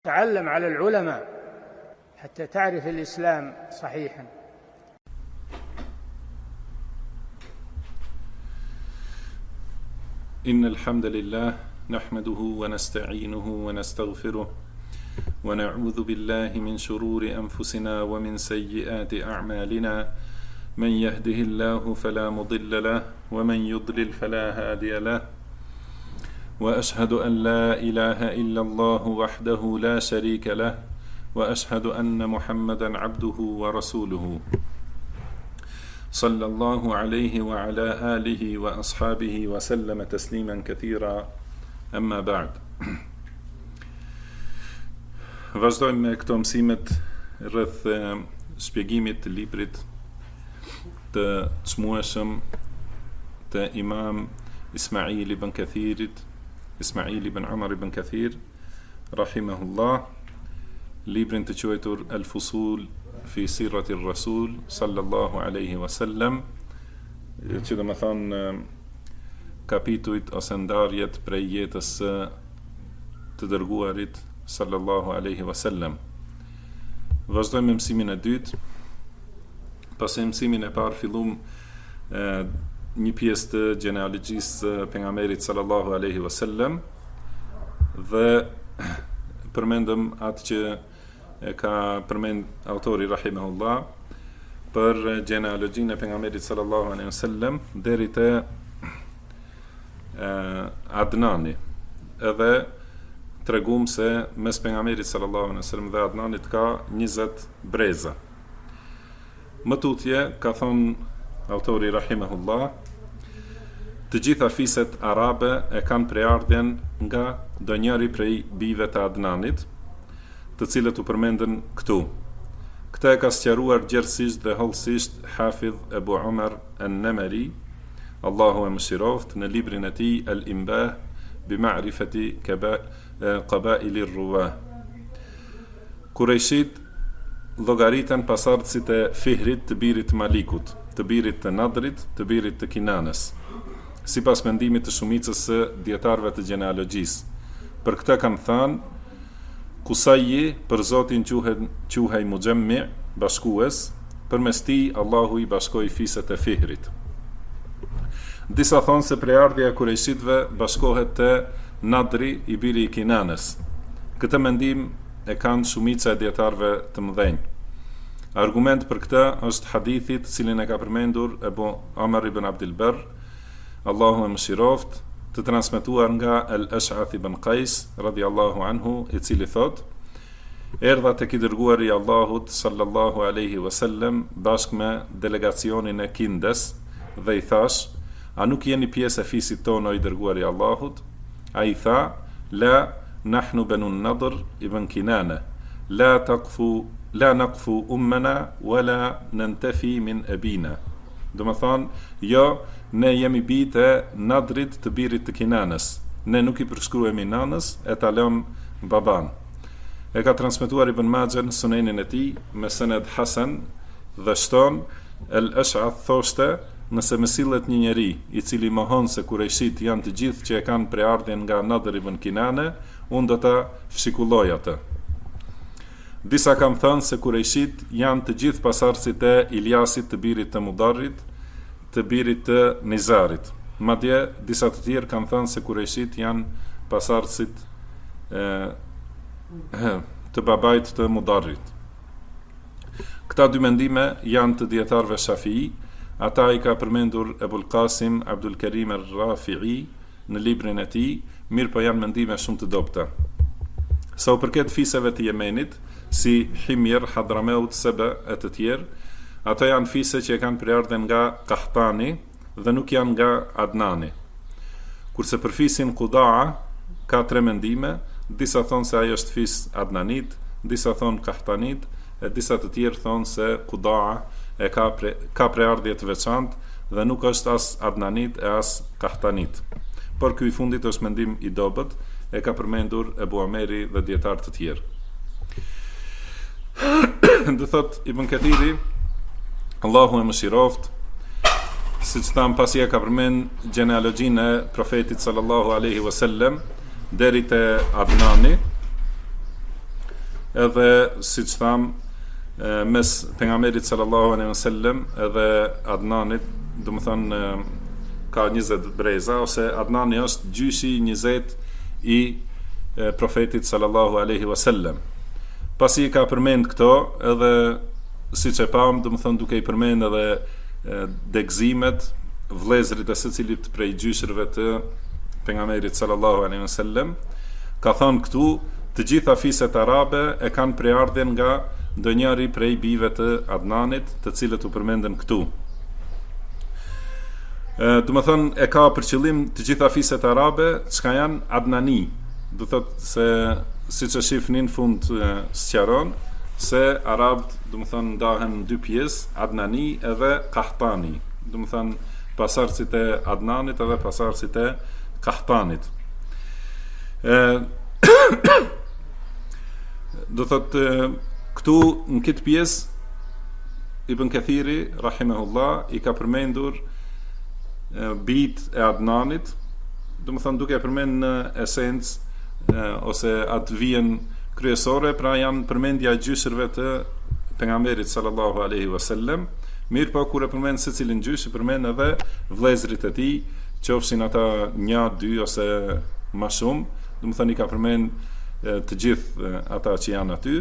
تعلم على العلماء حتى تعرف الإسلام صحيحا. إن الحمد لله نحمده ونستعينه ونستغفره ونعوذ بالله من شرور أنفسنا ومن سيئات أعمالنا من يهده الله فلا مضل له ومن يضلل فلا هادي له وأشهد أن لا إله إلا الله وحده لا شريك له وأشهد أن محمدا عبده ورسوله صلى الله عليه وعلى آله وأصحابه وسلم تسليما كثيرا أما بعد. Vazhdojmë me këto mësimet rreth shpjegimit të librit të çmueshëm të Imam Ismail ibn Kathirit, Ismail ibn Umar ibn Kathir, rahimahullah, librin të quajtur Al-Fusul fi Sirati Rasul sallallahu alaihi wasallam, që do të thonë kapitujt ose ndarjet prej jetës së të dërguarit sallallahu alaihi wasallam. Vazhdojmë me mësimin e dytë. Pas mësimin e parë fillum një pjesë të gjenealogjisë së pejgamberit sallallahu alaihi wasallam dhe përmendëm atë që e ka përmend autori rahimahullah për gjenealogjinë e pejgamberit sallallahu alaihi wasallam deri te Adnani. Edhe tregum se mes pejgamberit sallallahu alaihi wasallam dhe Adnanit ka 20 breza. Më tutje ka thonë autori rahimahullah, të gjitha fiset arabe e kanë preardhjen nga ndonjëri prej bijve të Adnanit, të cilët u përmenden këtu. Këta e ka sqaruar gjerësisht dhe hollësisht Hafidh Ebu Umar an-Namari, Allahu e mëshiroft, në librin e tij Al-Imbah bi ma'rifati qabaili ar-ruwah. Kurejshit llogaritën pasardhësit e Fihrit, të birit të Malikut, të birit të Nadrit, të birit të Kinanës, sipas mendimit të shumicës së dietarëve të gjenealogjisë. Për këtë kanë thënë Kusajji për Zotin quhej Mujammi, bashkues, përmes tij Allahu i bashkoi fiset e Fihrit. Disa thonë se preardhja e Kurejshitëve bashkohet te Nadri i biri i Kinanës. Këtë mendim e kanë shumica e dietarëve të mëdhenj. Argument për këtë është hadithi të cilin e ka përmendur Ebu Amr ibn Abdul Barr, Allahu e mëshiroft, të transmetuar nga Al-Ash'ath ibn Qais radhiyallahu anhu, i cili thot: erdha tek i dërguari i Allahut sallallahu alaihi wasallam bashkë me delegacionin e Kindes dhe i thash: a nuk jeni pjesë e fisit tonë o i dërguari i Allahut? Ai tha: la nahnu banu Nadr ibn Kinana, la naqfu ummana wala nantafi min abina. Do të thonë, jo, ne jemi bijtë e Nadrit të birit të Kinanës. Ne nuk i përshkruhemi nanës e ta lëm baban. E ka transmetuar Ibn Majah në Sunenin e tij me sened hasan dhe shton Al-Ash'ath thoshte: nëse më sillet një njeri i cili mohon se Kurejshit janë të gjithë që e kanë preardhjen nga Nadr ibn Kinane, unë do ta fshikulloj atë. Disa kanë thënë se Kurejshit janë të gjithë pasardhësit e Ilyasit të birit të Mudarrit, të birit të Nizarit. Madje disa të tjerë kanë thënë se Kurejshit janë pasardhësit të babait të Mudarrit. Këta dy mendime janë të dietarëve Shafii. Ata i ka përmendur Ebul Qasim Abdul Karim al-Rafi'i në librin e tij, mirë po janë mendime shumë të dobta. Sa u përket fiseve të Yemenit, si Himjer, Hadramaut, Saba e të tjerë, ato janë fise që e kanë preardhjen nga Qahtani dhe nuk janë nga Adnani. Kurse për fisin Qudaa ka 3 mendime, disa thonë se ai është fis Adnanit, disa thonë Qahtanit, e disa të tjerë thonë se Qudaa e ka preardhje të veçantë dhe nuk është as Adnanit e as Qahtanit. Por ky i fundit është mendim i dobët, e ka përmendur Ebu Ameri dhe dietar të tjerë. Do thot Ibn Kathiri, Allahu e mëshiroft, siç tham pasi e ka përmend gjenealogjinë e profetit sallallahu alaihi wasallam deri te Adnani, edhe siç tham mes pejgamberit sallallahu alaihi wasallam edhe Adnanit, do të thonë ka 20 breza, ose Adnani është gjyshi 20 i profetit sallallahu alaihi wasallam. Pasi ka përmend këto, edhe siç e pam, do të thonë duke i përmend edhe degëzimet, vëllezërit e secilit prej gjyshërve të pejgamberit sallallahu alaihi wasallam, ka thënë këtu, të gjitha fiset arabe e kanë preardhjen nga ndonjëri prej bijve të Adnanit, të cilët u përmenden këtu. Do të thonë e ka për qëllim të gjitha fiset arabe çka janë Adnani. Do thotë se siç e shihni në fund sqaron se arabët, do të thonë ndahen në dy pjesë, Adnani edhe Qahtani. Do të thonë pasardhësit e Adnanit edhe pasardhësit e Qahtanit. Do thotë këtu në këtë pjesë Ibn Kathiri rahimahullah i ka përmendur bijt e Adnanit, do të thonë duke përmend në esencë ose atë vijën kryesore, pra janë përmendja e gjyshërve të pejgamberit sallallahu alaihi wasallam. Mirë po kur e përmend secilin gjysh, i përmend edhe vëllezërit e tij, qofshin ata 1, 2 ose më shumë, do të thonë i ka përmend të gjithë ata që janë aty,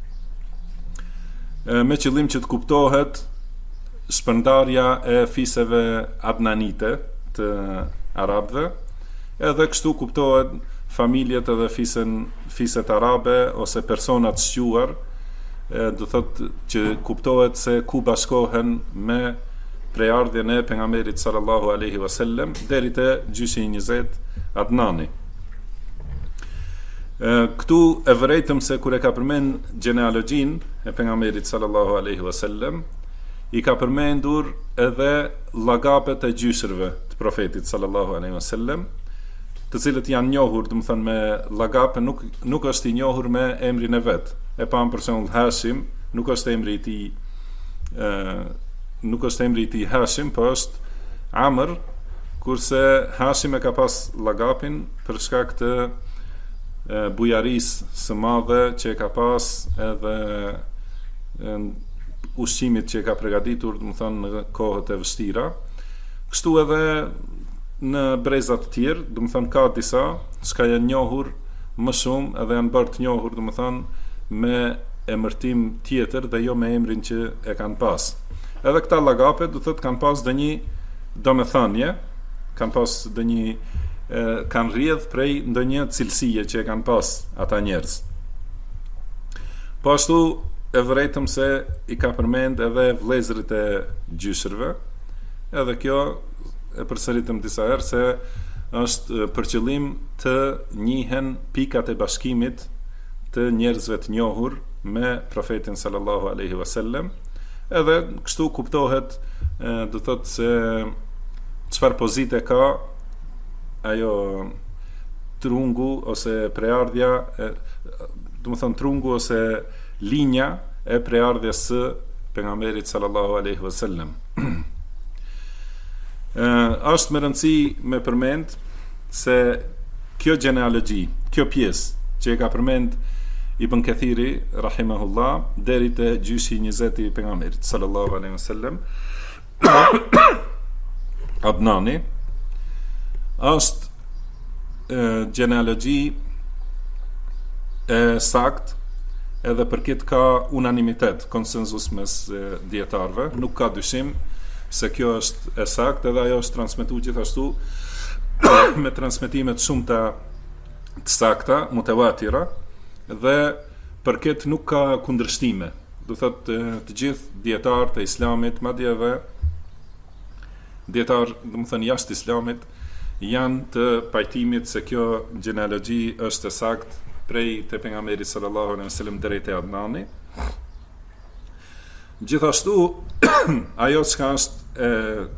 me qëllim që të kuptohet shpërndarja e fiseve adnanite të arabëve, edhe kështu kuptohet familjet edhe fiset arabe ose personat shquar, do thotë që kuptohet se ku bashkohen me prejardhjen e pejgamberit sallallahu alaihi wasallam deri te gjyshi 20 Adnani. Këtu e vërejtëm se kur e ka përmend genealogjin e pejgamberit sallallahu alaihi wasallam, i ka përmendur edhe llagapet e gjyshërve të profetit sallallahu alaihi wasallam, të cilët janë njohur, do të thonë me llagape, nuk është i njohur me emrin e vet. E pam për shembull Hashim, nuk është emri i tij Hashim, po është Amr, kurse Hashim e ka pas llagapin për shkak të bujarisë së madhe që e ka pas edhe ushqimit që e ka përgatitur, do të thonë në kohët e vështira. Kështu edhe në brezat të tjerë, do të thonë ka disa që janë njohur më shumë edhe janë bërë të njohur, do të thonë me emërtim tjetër dhe jo me emrin që e kanë pas. Edhe këta llagape do thotë kanë pas ndonjë domethënie, kanë pas ndonjë kanë rrjedh prej ndonjë cilësie që e kanë pas ata njerëz. Po ashtu e vërejtëm se i ka përmend edhe vëllezërit e gjyshërve, edhe kjo e përsëritëm disa herë se është për qëllim të njihen pikat e bashkimit të njerëzve të njohur me profetin sallallahu alaihi wasallam, edhe kështu kuptohet, do thotë se çfarë pozite ka ajo trungu ose preardhja, do të thonë trungu ose linja e preardhjes së pejgamberit sallallahu alaihi wasallam. Është më rëndësi me përmend se kjo genealogji, kjo pjesë që e ka përmend Ibn Kathiri rahimahullah deri te gjyshi 20 i pejgamberit sallallahu alaihi wasallam, Adnani, është genealogji e sakt, edhe për këtë ka unanimitet, konsenzus mes dietarëve, nuk ka dyshim se kjo është e sakt, edhe ajo është transmetuar gjithashtu me transmetime të shumta të sakta, mutawatira, dhe për këtë nuk ka kundërshtime. Do thotë të gjithë dietarët e Islamit, madje edhe dietarë, do të thënë jashtë Islamit, janë të pajtimit se kjo genealogji është e saktë prej te pejgamberi sallallahu alaihi wasallam deri te Adnani. Gjithashtu ajo që është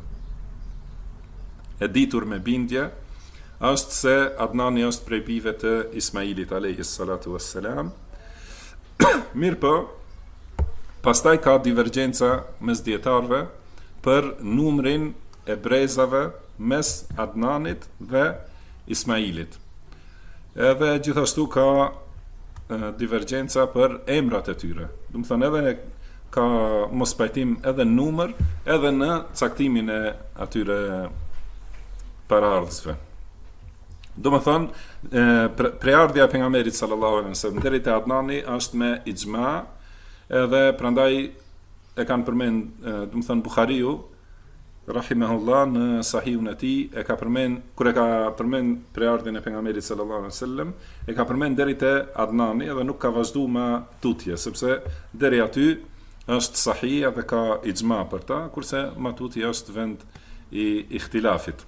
e ditur me bindje është se Adnani është prej bijve të Ismailit alayhi salatu wassalam. Mirë, pastaj ka divergjenca mes dietarëve për numrin e brezave mes Adnanit dhe Ismailit. Edhe gjithashtu ka divergjenca për emrat e tyre. Do të thonë edhe ka mos pajtim edhe në numër, edhe në caktimin e atyre paraardhësve. Do më thonë, preardhja e pejgamberit sallallahu alaihi wasallam deri te Adnani është me ixhma, edhe prandaj e kanë përmend, do më thonë Buhariu rahimahullah në sahihun e tij e ka përmend, kur e ka përmend preardhjen e pejgamberit sallallahu alaihi wasallam, e ka përmend deri te Adnani edhe nuk ka vazhduar me tutje, sepse deri aty është sahih dhe ka ixhma për ta, kurse matuti është vend i ikhtilafit.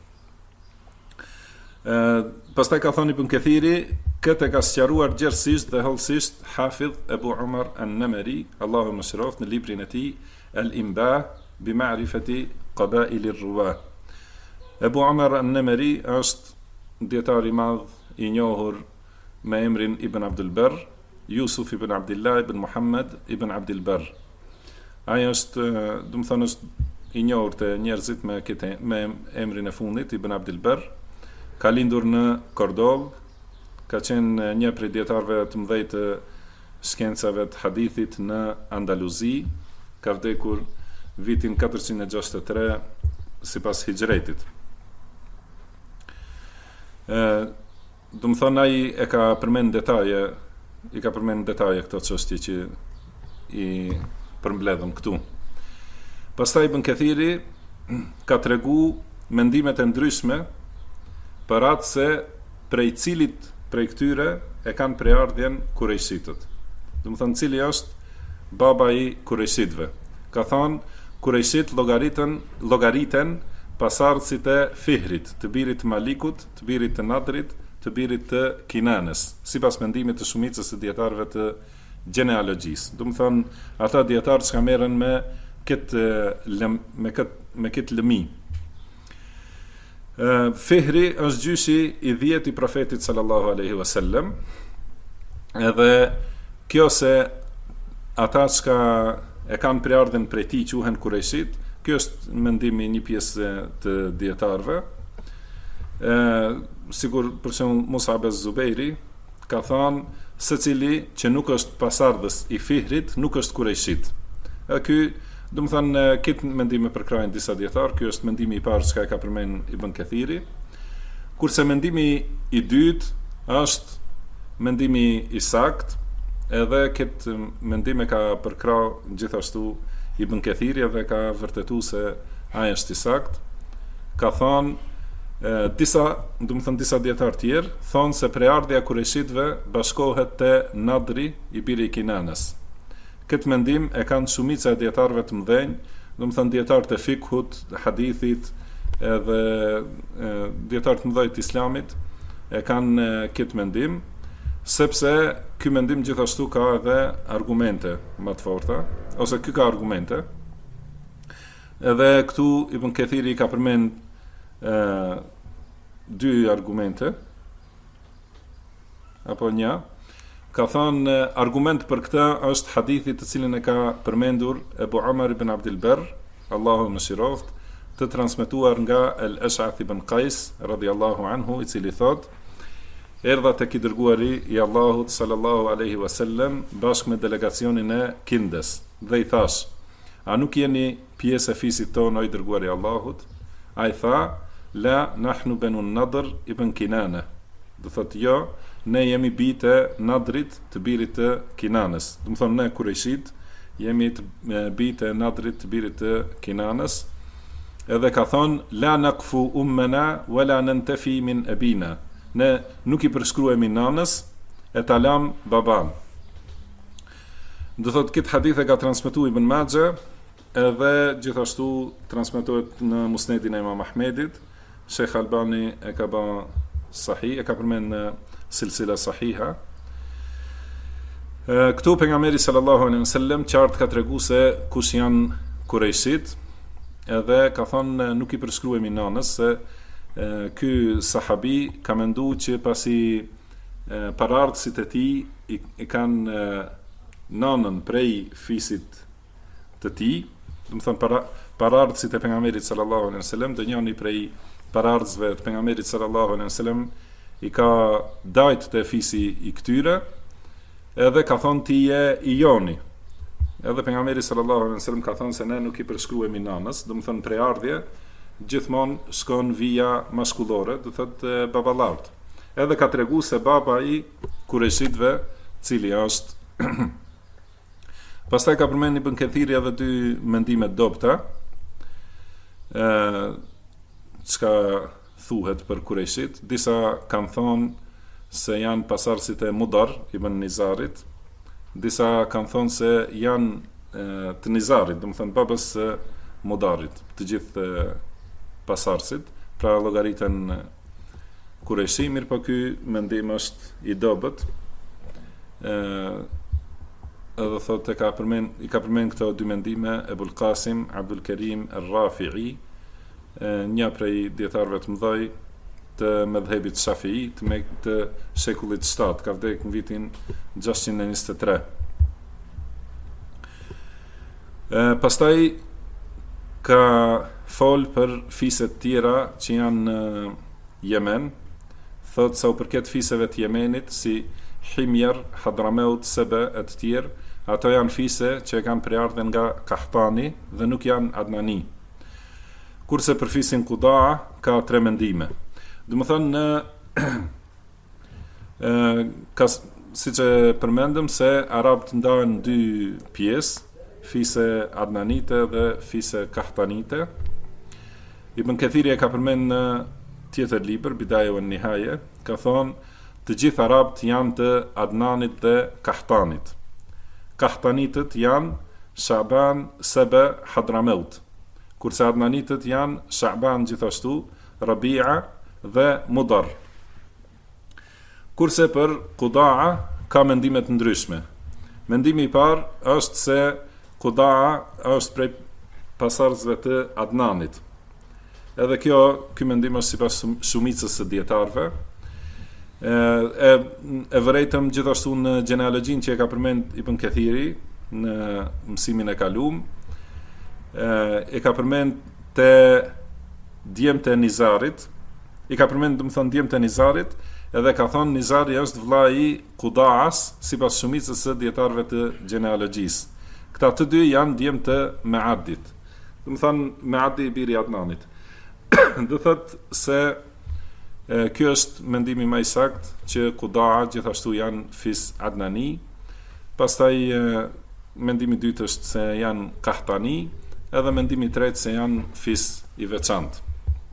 Pastaj ka thënë Ibn Kathiri, këtë ka sqaruar gjerësisht dhe hollësisht Hafidh Ebu Umar an-Namari, Allahu mëshiroft, në librin e tij Al-Imbah bi ma'rifati qabail ar-ruwah. Ebu Umar an-Namari është dietar i madh i njohur me emrin Ibn Abdul Barr, Yusuf ibn Abdullah ibn Muhammad ibn Abdul Barr. Ai është, do të thonë, është i njohur te njerëzit me emrin e fundit Ibn Abdul Barr. Ka lindur në Kordovë, ka qenë një prej dietarëve të mëdhej të shkencave të hadithit në Andaluzi, ka vdekur vitin 463 sipas hijretit. Do të thonë ai e ka përmend detaje këto çështje që i përmbledhëm këtu. Pastaj Ibn Kathiri ka tregu mendimet e ndryshme për atë se prej cilit prej këtyre e kanë preardhjen Kurejshitët. Do të thonë cili është baba i Kurejshitëve. Ka thonë Kurejshit llogariten pasardhësit e Fihrit, të birit të Malikut, të birit të Nadrit, të birit të Kinanës, sipas mendimit të shumicës së dietarëve të gjenealogjisë. Do të thonë ata dietarë që merren me këtë lëmi. Fihri është gjyshi i 10 i profetit sallallahu alaihi wasallam. Edhe kjo se ata që e kanë preardhjen prej tij quhen Kurejshit, kjo është mendimi një pjesë të dietarëve. Sigur për shembull Mus'ab az-Zubairi ka thënë secili që nuk është pasardhës i Fihrit nuk është Kurejshit. Ky, do të thonë, këtë mendim e përkrajnë disa dietarë, ky është mendimi i parë që ka përmend Ibn Kathiri. Kurse mendimi i dytë është mendimi i saktë, edhe këtë mendim e ka përkrahë gjithashtu Ibn Kathiri dhe ka vërtetuar se ai është i saktë. Ka thënë disa dietar tjerë thonë se preardhja e Kurejshitëve bashkohet te Nadri i biri i Kinanës. Këtë mendim e kanë shumica e dietarëve të mëdhenj, do të thonë dietarët e fikhut, hadithit, edhe dietarët të mëdhenj të Islamit e kanë këtë mendim, sepse ky mendim gjithashtu ka edhe argumente më të forta, ose ky ka argumente. Edhe këtu Ibn Kathiri ka përmend dy argumente apo një. Ka thënë argument për këtë është hadithi të cilin e ka përmendur Ebu Umar ibn Abdul Barr, Allahu mëshiroft, të transmetuar nga Al-Ash'ath ibn Qais radhiyallahu anhu, i cili thot: erdha tek i dërguari i Allahut sallallahu alaihi wasallam bashkë me delegacionin e Kindes dhe i thash: a nuk jeni pjesë e fisit tonë o i dërguari i Allahut? Ai tha: la nahnu banu Nadr ibn Kinana. Do thot jo, ne jemi bijtë Nadrit të birit të Kinanës. Do të thonë ne Kurejshit jemi bijtë Nadrit të birit të Kinanës. Edhe ka thonë la nakfu ummana wala nantafi min abina. Ne nuk i përshkruhemi nanës e ta lam baban. Do thotë këtë hadith e ka transmetuar Ibn Majah, edhe gjithashtu transmetohet në Musnedin e Imam Ahmedit. Sheikh Albani e ka bën sahih, e ka përmend në silsila sahiha. Këtu pejgamberi sallallahu alaihi wasallam qartë ka treguar se kush janë Kurejshit, edhe ka thonë nuk i përshkruhemi nanës, se ky sahabi ka menduar që pasi paraardhësit e tij i kanë nanën prej fisit të tij, do të thonë paraardhësit e pejgamberit sallallahu alaihi wasallam, do njëri prej paraardhësve të pejgamberit sallallahu alaihi wasallam i ka dajt të fisi i këtyre, edhe ka thonë ti je i joni. Edhe pejgamberi sallallahu alaihi wasallam ka thonë se ne nuk I përshkruhemi nanës, do të thonë preardhje gjithmonë shkon via maskullore, do thotë baballart. Edhe ka tregu se baba I Kureshitëve, cili është pastaj ka përmend Ibn Kathiri edhe dy mendime dobta, çka thuhet për Kureshit. Disa kanë thonë se janë pasardhësit e Mudar ibn Nizarit, disa kanë thonë se janë të Nizarit, do të thonë babës së Mudarit, të gjithë pasardhësit, pra llogariten Kureshi, mirë po ky mendim është I dobët. Edhe thotë I ka përmend këto dy mendime Ebul Qasim Abdul Karim Ar-Rafi'i, një prej dietarëve të mëdhej të mëdhëbit Shafi'i të shekullit 7, ka vdekur në vitin 623. Pastaj ka fol për fiset tjera që janë në Yemen, thot sa u përket fiseve të Yemenit si Himjer, Hadramaut, Sebe e të tjerë, ato janë fise që e kanë preardhën nga Kahtani dhe nuk janë Adnani. Kurse për fisin Qudaa ka 3 mendime. Do të thonë siç e përmendëm se arabët ndahen në 2 pjesë, fise Adnanite dhe fise Kahtanite. Ibn Kathiri e ka përmend në tjetër libër Bidaja wan Nihaje, ka thonë të gjithë arabët janë të Adnanit dhe Kahtanit. Kahtanitët janë Shaban, Sebe, Hadramaut, kurse Adnanitët janë Shaban gjithashtu, Rabia dhe Mudar. Kurse për Qudaa ka mendime të ndryshme. Mendimi I parë është se Qudaa është prej pasardhësve të Adnanit. Edhe ky mendim është sipas shumicës së dietarëve. E vërejtëm gjithashtu në genealogjinë që e ka përmend Ibn Kathiri në mësimin e kaluam, e ka përmend te djemtë e Nizarit, I ka përmend domethënë djemtë e Nizarit, edhe ka thonë Nizari është vëlla I Qudaas sipas shumicës së dietarëve të genealogjisë. Këta të dy janë djemtë të Meadit. Domethënë Meadi I biri I Adnanit. Do thotë se ky është mendimi më I saktë që Qudaa gjithashtu janë fis Adnani. Pastaj mendimi I dytë është se janë Kahtani, edhe mendimi I tretë se janë fis I veçantë.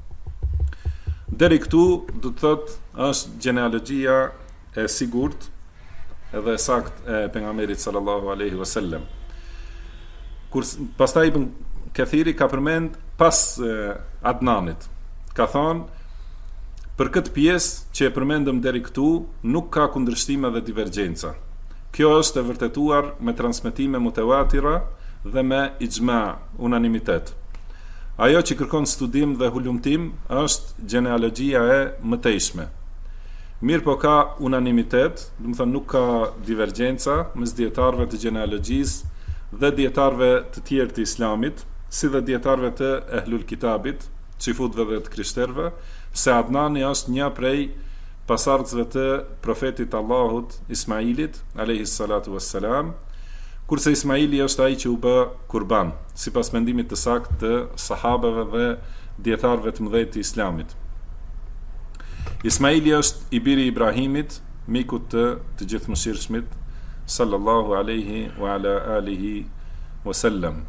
Deri këtu do të thotë është genealogjia e sigurt edhe e saktë e pejgamberit sallallahu alaihi wasallam. Pastaj Ibn Kathiri ka përmend pas Adnanit. Ka thonë për këtë pjesë që e përmendëm deri këtu nuk ka kundërshtime dhe divergjenca. Kjo është e vërtetuar me transmetime mutawatira dhe me ijma, unanimitet. Ajo që kërkon studim dhe hulumtim është genealogjia e mëtejshme. Mirë po ka unanimitet, do të thonë nuk ka divergjenca mes dietarëve të genealogjisë dhe dietarëve të tjerë të Islamit, si dhe dietarëve të Ehlul Kitabit, xifutëve dhe të krishterëve, se Adnani është një prej pasardhësve të profetit Allahut Ismailit alayhi salatu wassalam, kurse Ismaili është ai që u bë kurban, sipas mendimit të saktë të sahabeve dhe dietarëve të mëdhenj të Islamit. Ismaili është I biri I Ibrahimit, miku të gjithëmëshirshmit sallallahu alaihi wa ala alihi wasallam.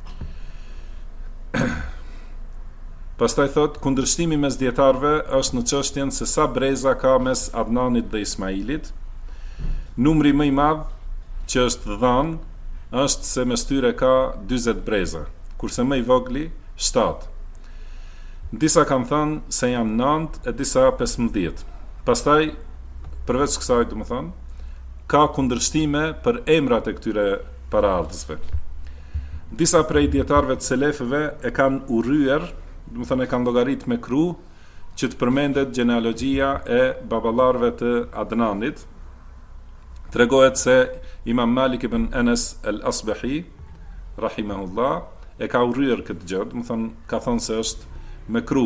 Pastaj thot, kundërshtimi mes dietarëve është në çështjen se sa breza ka mes Adnanit dhe Ismailit. Numri më I madh që është dhënë është se mes tyre ka 40 breza, kurse më I vogli 7. Disa kanë thënë se janë 9 e disa 15. Pastaj përveç kësaj, domethënë, ka kundërshtime për emrat e këtyre paraardhësve. Disa prej dietarëve të selefëve e kanë urryer, do të thonë e kanë llogarit me kru që të përmendet genealogjia e baballarëve të Adnanit. Tregohet se Imam Malik ibn Anas al-Asbahi rahimahullah e ka urryer këtë gjë, do të thonë ka thënë se është me kru.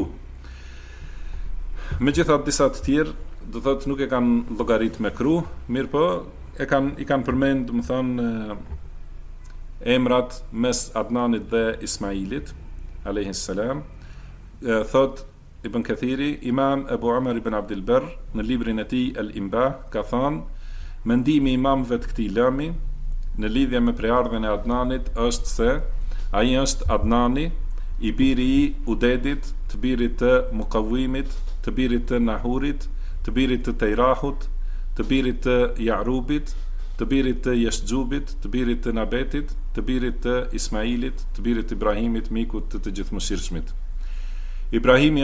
Megjithatë disa të tjerë do thotë nuk e kanë llogarit me kru, mirë po i kanë përmend, do të thonë, emrat mes Adnanit dhe Ismailit alayhis salam. Thot Ibn Kathiri, Imam Abu Amr ibn Abdul Barr në librin e tij Al-Imbah ka thënë, mendimi i imamëve të këtij lëmi në lidhje me preardhjen e Adnanit është se ai është Adnani, i biri i Udedit, të birit të Muqawimit, të birit të Nahurit, të birit të Tejrahut, të birit të Ja'rubit, të birit të Yashjubit, të birit të Nabetit, të birit të Ismailit, të birit të Ibrahimit, mikut të gjithëmëshirshmit. Ibrahimi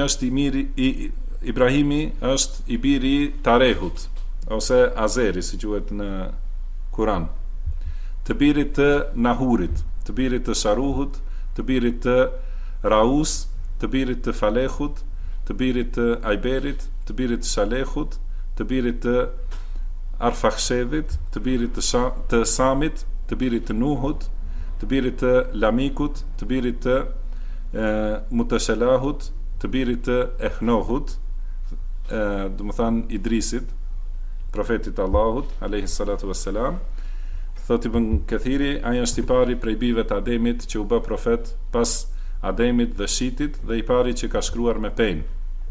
është i biri i Tarehut, ose Azeri, si quhet në Kur'an. Të birit të Nahurit, të birit të Sharuhut, të birit të Raus, të birit të Falehut, të birit të Ajberit, të birit të Shalehut, të birit të Arfakhshedit, të birit të Samit, të birit të Nuhut, të birit të Lamikut, të birit të Mutashalahut, të birit të Ehnohut, do të thënë Idrisit, profetit Allahut alayhi salatu wassalam. Thot Ibn Kathiri, ai është i pari prej bijve të Ademit që u bë profet pas Ademit dhe Shitit, dhe i pari që ka shkruar me penjë.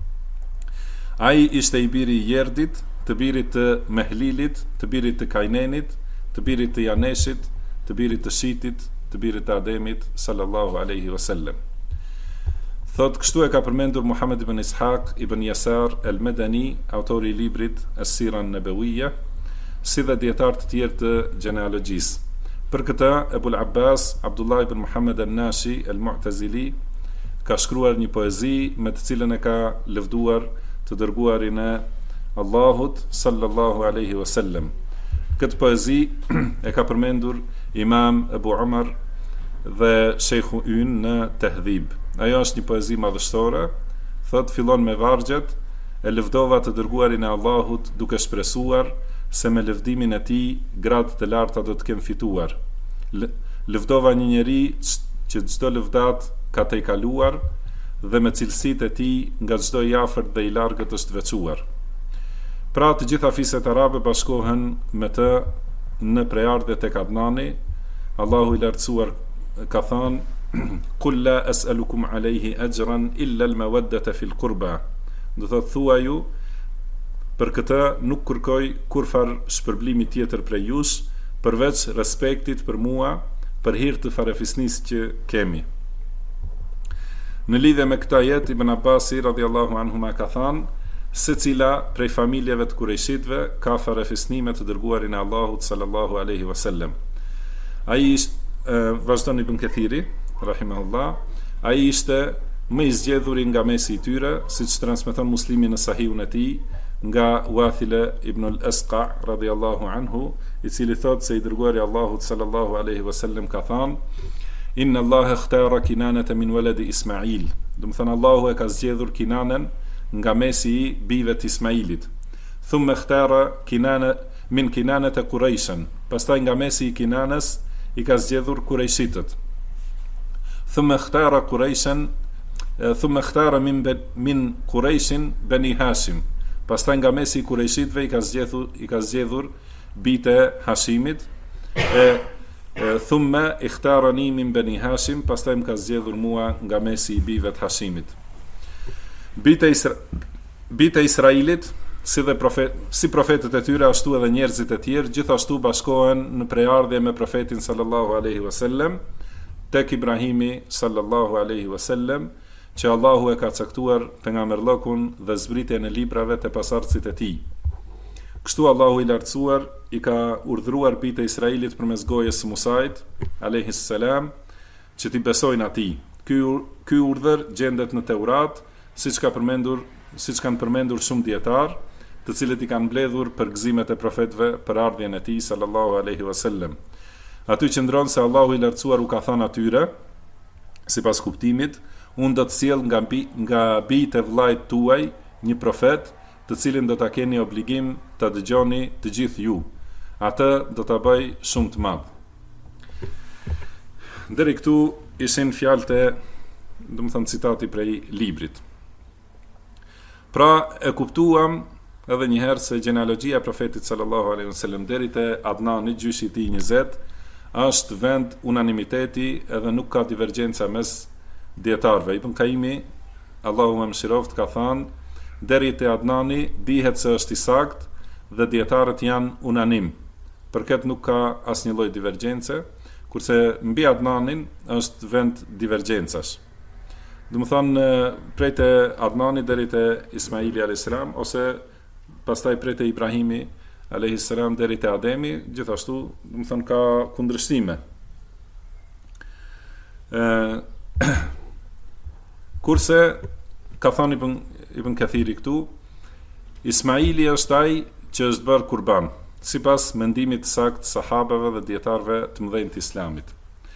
Ai ishte i biri i Jerdit, të birit të Mehlilit, të birit të Kainenit, të birit të Janeshit, të birit të Shitit, të birit të Ademit sallallahu alaihi wasallam. Thot, kështu e ka përmendur Muhammad ibn Ishaq ibn Yasar al-Madani, autori i librit As-Sira an-Nabawiyya, si dhe dietar të tjerë të gjenealogjisë. Për këtë, Ebul Abbas, Abdullah ibn Muhammad al-Nashi al-Mu'tazili ka shkruar një poezi me të cilën e ka lëvduar të dërguarin e Allahut sallallahu alaihi wasallam. Këtë poezi e ka përmendur Imam Abu Umar dhe Sheikhu Yn në Tahdhib. Ajo është një poezi madhështore, thot, fillon me vargjet, e lëvdova të dërguarin e Allahut duke shpresuar se me lëvdimin e tij gradë të larta do të kem fituar. Lëvdova një njeri që çdo lëvdat ka te kaluar dhe me cilësitë e tij nga çdo i afërt dhe i largët është veçuar. Pra të gjitha fiset arabe bashkohen me të në prejardhje tek Adnani. Allahu i lartësuar ka thënë, "Qul la as'alukum alayhi ajran illa al-mawaddata fil qurba." Do thotë, thuaju, për këtë nuk kërkoj kurfar shpërblimi tjetër prej jush, përveç respektit për mua, për hir të farefisnisë që kemi. Në lidhje me këtë ajet, Ibn Abbasi radhiyallahu anhuma ka thënë, secila prej familjeve të Kurejshitëve ka farefisnime të dërguarin e Allahut sallallahu alaihi wasallam. Ai vazhdon Ibn Kathiri rahimahullah, ai ishte më i zgjedhuri nga mesi i tyre, siç transmeton Muslimi në Sahihun e tij nga Wathila ibn al-Asqa radhiyallahu anhu, i cili thot se i dërguari Allahut sallallahu alaihi wasallam ka thënë, "Inna Allaha ikhtara Kinanata min waladi Ismail." Do të thënë, Allahu e ka zgjedhur Kinanen nga mesi i bijve të Ismailit. Thumma ikhtara min Kinanata Quraishan. Pastaj nga mesi i Kinanës i ka zgjedhur Qurayshitët. Thumma ikhtara min Quraishin Bani Hashim. Pastaj nga mesi i Kurejshitëve i ka zgjedhur bite Hashimit. Thumma ikhtarani min Bani Hashim, pastaj më ka zgjedhur mua nga mesi i bijve të Hashimit. Bite Israilit, si profetët e tyre, ashtu edhe njerëzit e tjerë, gjithashtu bashkohen në prejardhje me profetin sallallahu alaihi wasallam, tek Ibrahimi sallallahu alaihi wasallam, që Allahu e ka caktuar pejgamberllokun dhe zbritjen e librave të pasardhësit e tij. Kështu Allahu i lartësuar i ka urdhëruar bijtë e Israilit përmes gojës së Musait alayhis salam që t'i besojnë atij. Ky urdhër gjendet në Teurat, siç kanë përmendur shumë dietar, të cilët i kanë mbledhur për gëzimet e profetëve për ardhjen e tij sallallahu alaihi wasallam. Aty qëndron se Allahu i lartësuar u ka thënë atyre, sipas kuptimit, unë do të sjell nga bijtë e vllajt tuaj një profet, të cilin do ta keni obligim ta dëgjoni të gjithë ju. Atë do ta bëj shumë të madh. Deri këtu ishin fjalët e, do të them, citati prej librit. Pra e kuptuam edhe njëherë se genealogjia e profetit sallallahu alaihi wasallam deri te Adnani, gjyshi i tij 20, është vend unanimiteti edhe nuk ka divergjenca mes dietarëve. Ibn Kaimi, Allahu më mëshiroft, ka thënë deri te Adnani dihet se është i saktë dhe dietarët janë unanim. Për këtë nuk ka asnjë lloj divergjence, kurse mbi Adnanin është vend divergjencash. Do të thonë prej te Adnani deri te Ismaili alayhis salam, ose pastaj prej te Ibrahimi alayhis salam deri te Ademi, gjithashtu do të thonë ka kundërshtime. Kurse ka thënë Ibn Kathiri këtu, Ismaili është ai që është bërë kurban, sipas mendimit të saktë sahabeve dhe dietarëve të mëdhenj të Islamit.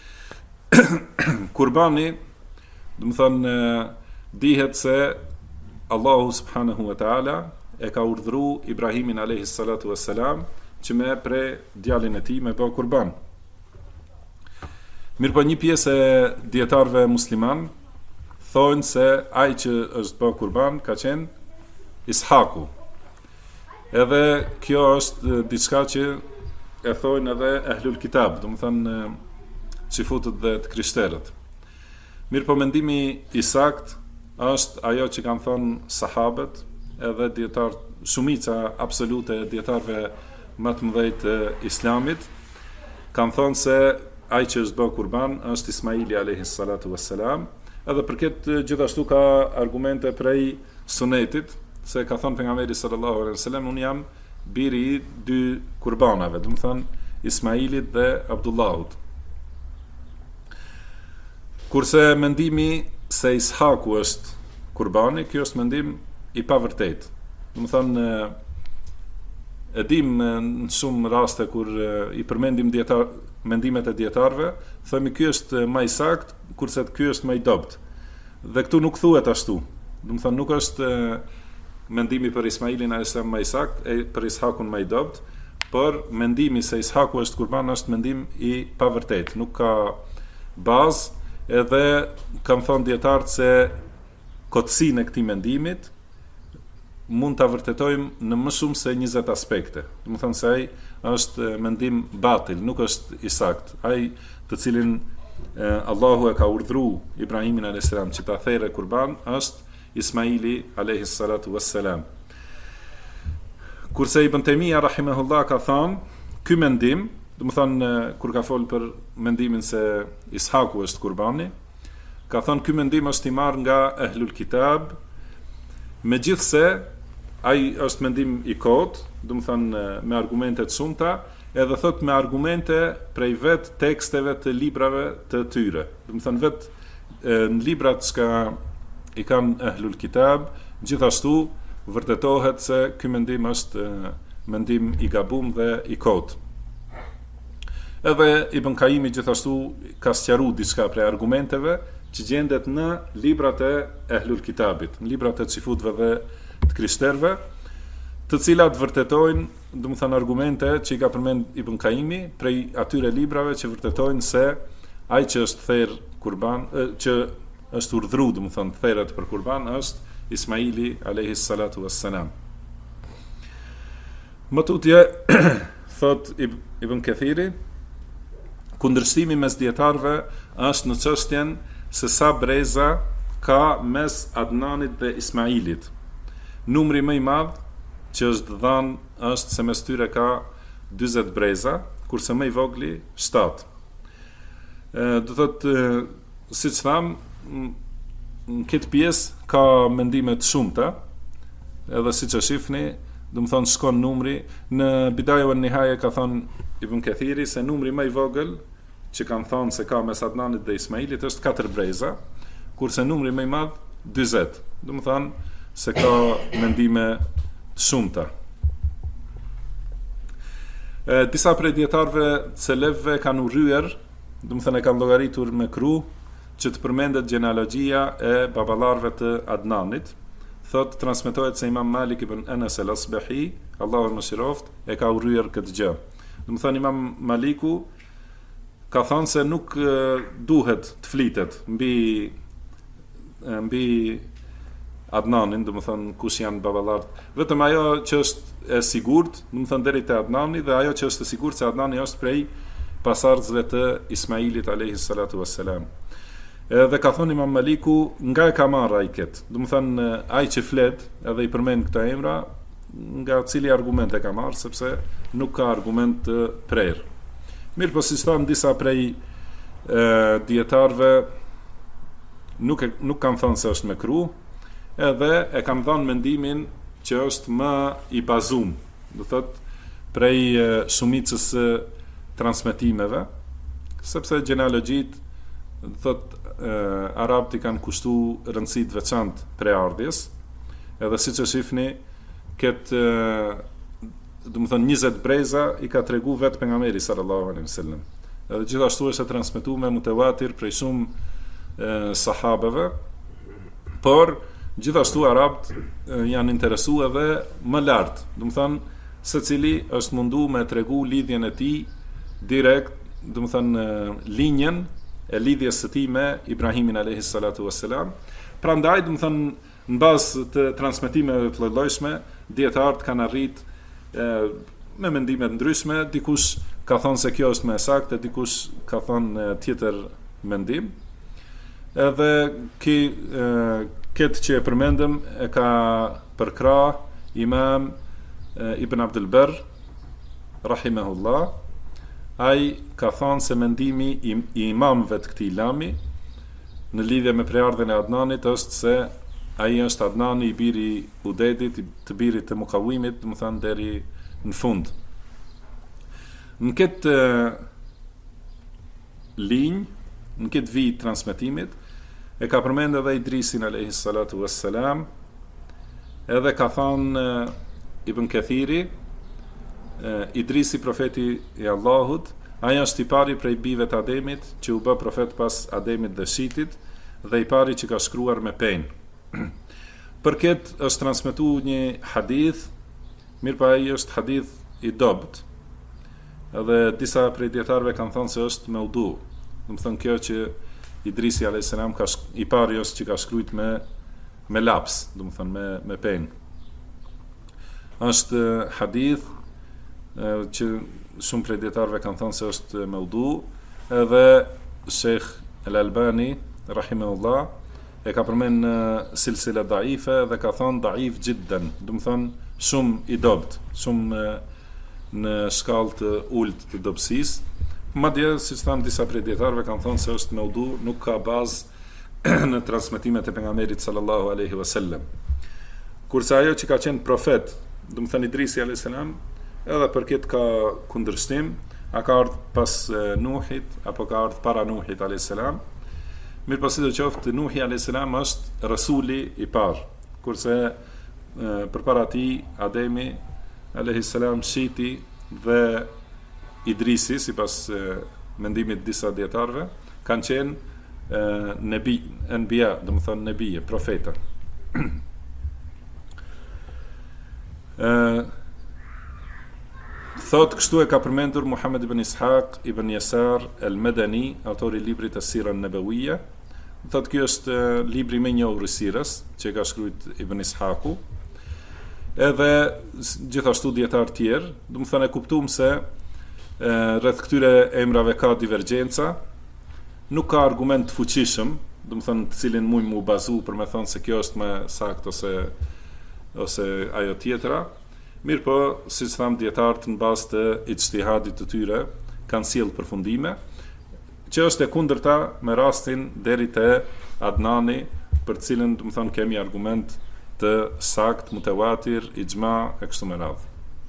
Kurbani, do të thonë, dihet se Allahu subhanahu wa taala e ka urdhëruar Ibrahimin alayhi salatu wassalam që me pre djalin e tij me bë kurban. Mirë, një pjesë e dietarëve musliman thonë se ai që është bë kurban ka qenë Ishaku. Edhe kjo është diçka që e thonë edhe Ehlul Kitab, do të thonë xifutët dhe të krishterët. Mirë, mendimi i saktë është ajo që kanë thonë sahabët edhe dietar, shumica absolute e dietarëve më të mëdhej të Islamit, kanë thonë se ai që është bë kurban është Ismaili alayhi salatu wassalam, edhe për këtë gjithashtu ka argumente prej sunetit, se ka thënë pejgamberi sallallahu alaihi wasallam, unë jam biri i dy kurbanave, do të thonë Ismailit dhe Abdullahut. Kurse mendimi se Ishaku është kurbani, kjo është mendim i pavërtet. Do të thonë e dim në shumë raste kur i përmendim mendimet e dietarëve, themi ky është më i saktë, kurse ky është më i dobët. Dhe këtu nuk thuhet ashtu. Do të thonë nuk është mendimi për Ismailin alayhis salam më i saktë, e për Ishakun më i dobët, por mendimi se Ishaku është kurban është mendim i pavërtet, nuk ka bazë, edhe kam thonë dietarët se kotësinë e këtij mendimit mund ta vërtetojmë në më shumë se 20 aspekte. Do të thonë se ai është mendim batil, nuk është i saktë. Ai të cilin Allahu e ka urdhëruar Ibrahimin alayhis salam që ta thërë kurban është Ismaili alayhis salatu wassalam. Kurse Ibn Taymija rahimahullah ka thënë, ky mendim, do të thonë kur ka folur për mendimin se Ishaku është kurbani, ka thënë ky mendim është i marrë nga Ehlul Kitab, megjithse ai është mendim i kotë, do të thonë me argumente të shumta, edhe thot me argumente prej vet teksteve të librave të tyre. Do të thonë vetë në librat që i kanë Ehlul Kitab, gjithashtu vërtetohet se ky mendim është mendim i gabum dhe i kotë. Edhe Ibn Kaimi gjithashtu ka sqaruar diçka prej argumenteve që gjendet në librat e Ehlul Kitabit, në librat e xifutëve dhe të krishterëve, të cilat vërtetojnë, do të thonë argumente që i ka përmend Ibn Kaimi prej atyre librave që vërtetojnë se ai që është therr kurban, që është urdhëruar, do të thonë therrët për kurban, është Ismaili alayhi salatu wassalam. Më tutje thot Ibn Kathiri, kundërshtimi mes dietarëve është në çështjen se sa breza ka mes Adnanit dhe Ismailit. Numri më i madh që është dhënë është se mes tyre ka 40 breza, kurse më i vogli 7. Do thotë, siç tham, në këtë pjesë ka mendime të shumta, edhe siç e shihni, do të thonë shkon numri në Bidaja wan Nihaja, ka thënë Ibn Kathiri se numri më i vogël që kanë thënë se ka mes Adnanit dhe Ismailit është 4 breza, kurse numri më i madh 40. Do të thonë se ka mendime të shumta. Disa prej dietarëve celefëve kanë urryer, do të thënë e kanë llogaritur me kru, që të përmendet gjenealogjia e baballarëve të Adnanit. Thot, transmetohet se Imam Malik ibn Anas al-Asbahi, Allahu e mëshiroft, e ka urryer këtë gjë. Do të thënë Imam Maliku ka thënë se nuk duhet të flitet mbi Adnanin, do më thënë kush janë babalart. Vetëm ajo që është e sigurt, do më thënë deri te Adnani, dhe ajo që është e sigurt se Adnani është prej pasardhësve të Ismailit alayhi salatu wassalam. Edhe ka thonë Imam Maliku, nga e ka marrë ai këtë. Do më thënë ai që flet, edhe i përmend këta emra, nga cili argument e ka marrë, sepse nuk ka argument të prerë. Mirë, po si thonë disa prej dietarëve nuk kanë thënë se është mekruh, edhe e kam dhënë mendimin që është më i bazum, do thotë prej shumicës së transmetimeve, sepse gjenealogjit, do thotë arabët i kanë kushtuar rëndësi të veçantë preardhjes, edhe siç e shihni këtë do të thonë 20 breza i ka tregu vetë pejgamberi sallallahu alaihi wasallam. Edhe gjithashtu është transmetuar me mutawatir prej shumë sahabeve, por gjithashtu arabët janë interesuar edhe më lart. Do të thonë secili është mundu me tregu lidhjen e tij direkt, do të thonë linjën e lidhjes së tij me Ibrahimin alayhi salatu wassalam. Prandaj, do të thonë, në bazë të transmetimeve të lloj-llojshme, dietarët kanë arritë me mendime të ndryshme, dikush ka thonë se kjo është më e saktë, dikush ka thonë tjetër mendim. Edhe këtë që e përmendëm e ka përkrah Imam Ibn Abdul Barr rahimahullah. Ai ka thonë se mendimi i imamëve të këtij lami në lidhje me preardhjen e Adnanit është se ai është Adnani i biri Udedit, të birit të Mukawimit, do të thonë deri në fund. Në këtë linjë, në këtë vit transmetimit, e ka përmendur edhe Idrisin alayhi salatu wassalam, edhe ka thonë Ibn Kathiri, Idrisi profeti i Allahut, ai është i pari prej bijve të Ademit që u bë profet pas Ademit dhe Shitit, dhe i pari që ka shkruar me penjë. Për këtë është transmetuar një hadith, mirë pa ai është hadith i dobt, edhe disa prej dietarëve kanë thënë se është maudu. Do të thonë kjo që Idrisi alayhis salam i pari është që ka shkruar me laps, do të thonë me penjë. Është hadith që shumë prej dietarëve kanë thënë se është maudu, edhe Sheikh Al-Albani rahimahullah e ka përmend në silsila daife dhe ka thonë daif jiddan, do të thonë shumë i dobt, shumë në shkallë të ulët të dobësisë. Madje siç thanë disa prej dietarëve kanë thonë se është maudu, nuk ka bazë në transmetimet e pejgamberit sallallahu alaihi wasallam. Kurse ajo që ka qenë profet, do të thonë Idrisi alayhis salam, edhe për këtë ka kundërshtim, a ka ardhur pas Nuhit apo ka ardhur para Nuhit alayhis salam. Mirë po sidoqoftë, Nuhi alayhis salam është rasuli i parë, kurse përpara tij Ademi alayhis salam, Shiti dhe Idrisi, sipas mendimit të disa dietarëve, kanë qenë enbiya, do të thonë nebije, profeta. Thot kështu e ka përmendur Muhammad ibn Ishaq ibn Yasar al-Madani, autori i librit As-Sira an-Nabawiyya. Thot kjo është libri më i njohur i sirës që ka shkruar Ibn Ishaku. Edhe gjithashtu dietar të tjerë, do të thonë e kuptuam se rreth këtyre emrave ka divergjenca, nuk ka argument të fuqishëm, do të thonë të cilin mund mu bazu për me thonë se kjo është më saktë ose ajo tjetra. Mirë po, si që thamë dietarët në bazë të ijtihadit të tyre, kanë sjellë përfundime, që është e kundërta me rastin deri te Adnani, për cilën do të thonë kemi argument të sakt, mutawatir, ijma e kështu me radhë.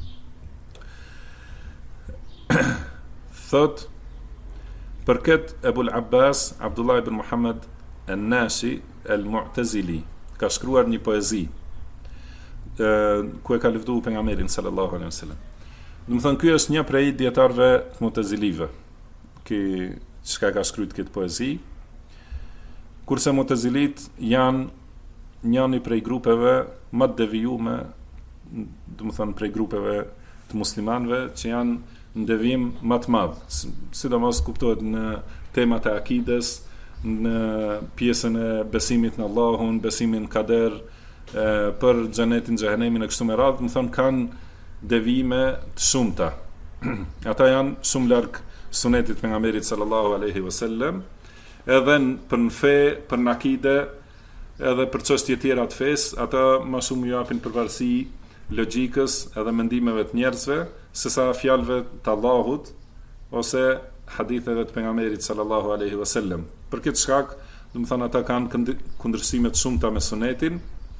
Thot, për këtë Ebul Abbas Abdullah ibn Muhammad an-Nashi al-Mu'tazili ka shkruar një poezi ku e ka lëvdu pejgamberin sallallahu alaihi wasallam. Do të thonë ky është një prej dietarëve të Mu'tazilive, që ka shkruar këtë poezi, kurse Mu'tazilit janë njëri prej grupeve më të devijuar, do të thonë prej grupeve të muslimanëve që janë në devijim më të madh, sidomos kuptohet në temat e akides, në pjesën e besimit në Allahun, besimin kader, për xhenetin, xhehenemin e kështu me radhë, më thonë kanë devime të shumta. Ata janë shumë larg sunetit pejgamberit sallallahu alaihi wasallam, edhe për në fe, për në akide, edhe për çështje tjera të fesë, ata më shumë ju japin përvarësi logjikës edhe mendimeve të njerëzve, sesa fjalëve të Allahut ose haditheve të pejgamberit sallallahu alaihi wasallam. Për këtë shkak, do të thonë ata kanë kundërshtime të shumta me sunetin,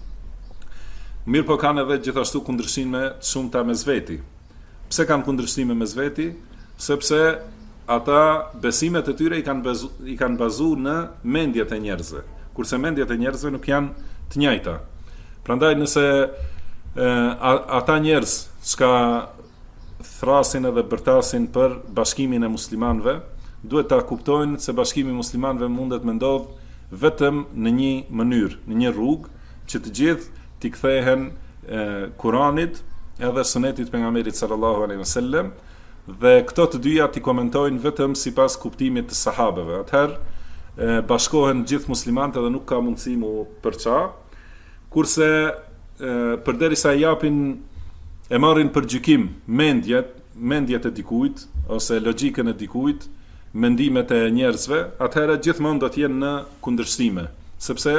mirë po kanë edhe gjithashtu kundërshtime të shumta me zveti. Pse kanë kundërshtime me zveti? Sepse ata besimet e tyre i kanë bazuar në mendjet e njerëzve, kurse mendjet e njerëzve nuk janë të njëjta. Prandaj nëse ata njerëz që thrasin edhe bërtasin për bashkimin e muslimanëve, duhet ta kuptojnë se bashkimi i muslimanëve mundet me ndodh vetëm në një mënyrë, në një rrugë që të gjithë t'i kthehen Kuranit edhe sunetit pejgamberit sallallahu alaihi wasallam, dhe këto të dyja t'i komentojnë vetëm sipas kuptimit të sahabeve. Atëherë bashkohen gjithë muslimanët edhe nuk ka mundësi mu përça, kurse përderisa e marrin për gjykim mendjet e dikujt ose logjikën e dikujt, mendimet e njerëzve, atëherë gjithmonë do të jenë në kundërshtime, sepse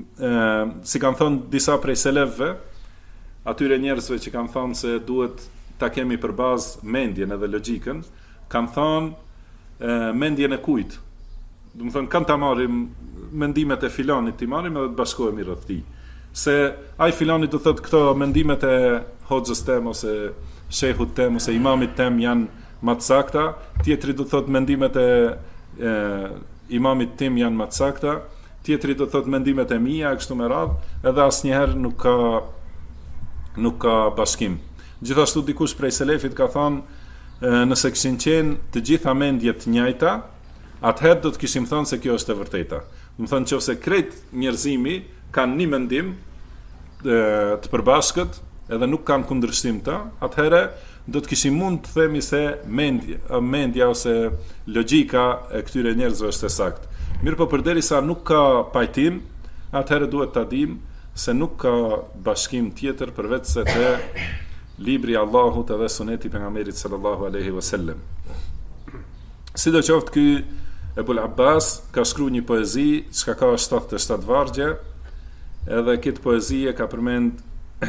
si kanë thënë disa prej selefëve, atyre njerëzve që kanë thënë se duhet ta kemi për bazë mendjen edhe logjikën, kanë thënë mendjen e kujt. Do të thonë kanë ta marrim mendimet e filanit, ti marrim edhe të bashkohemi rreth tij. Se ai filani do thotë këto mendimet e hoxhës tem ose shehut tem ose imamit tem janë më të sakta, tjetri do thotë mendimet e imamit tim janë më të sakta, tjetri do thotë mendimet e mia kështu me radhë, edhe asnjëherë nuk ka bashkim. Gjithashtu dikush prej selefit ka thënë, nëse kishin qenë të gjitha mendjet të njëjta, atëherë do të kishim thënë se kjo është e vërteta. Do të thonë nëse krejt njerëzimi kanë një mendim të përbashkët, edhe nuk kanë kundërshtim të, atëherë do të kishim mund të themi se mendja ose logjika e këtyre njerëzve është e saktë. Mirë po përderisa nuk ka pajtim, atëherë duhet ta dimë se nuk ka bashkim tjetër përveç se te libri i Allahut edhe suneti pejgamberit sallallahu alaihi wasallam. Sidoqoftë ky Ebul Abbas ka shkruar një poezi që ka 77 vargje, edhe këtë poezi e ka përmend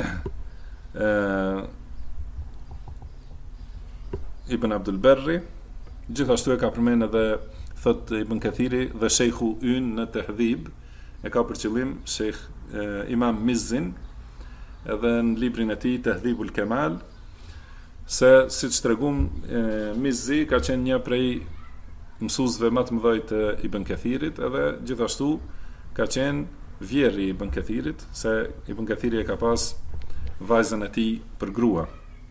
Ibn Abdul Berri, gjithashtu e ka përmend edhe thot Ibn Kathiri dhe shejhu yn në Tahdhib, e ka për qëllim Sheikh Imam Mizzin, edhe në librin e tij Tahdhibul Kamal, se siç tregum Mizzi ka qenë një prej mësuesve më të mëdhej të Ibn Kathirit, edhe gjithashtu ka qenë vjerri i Ibn Kathirit, se Ibn Kathiri e ka pas vajzën e tij për grua.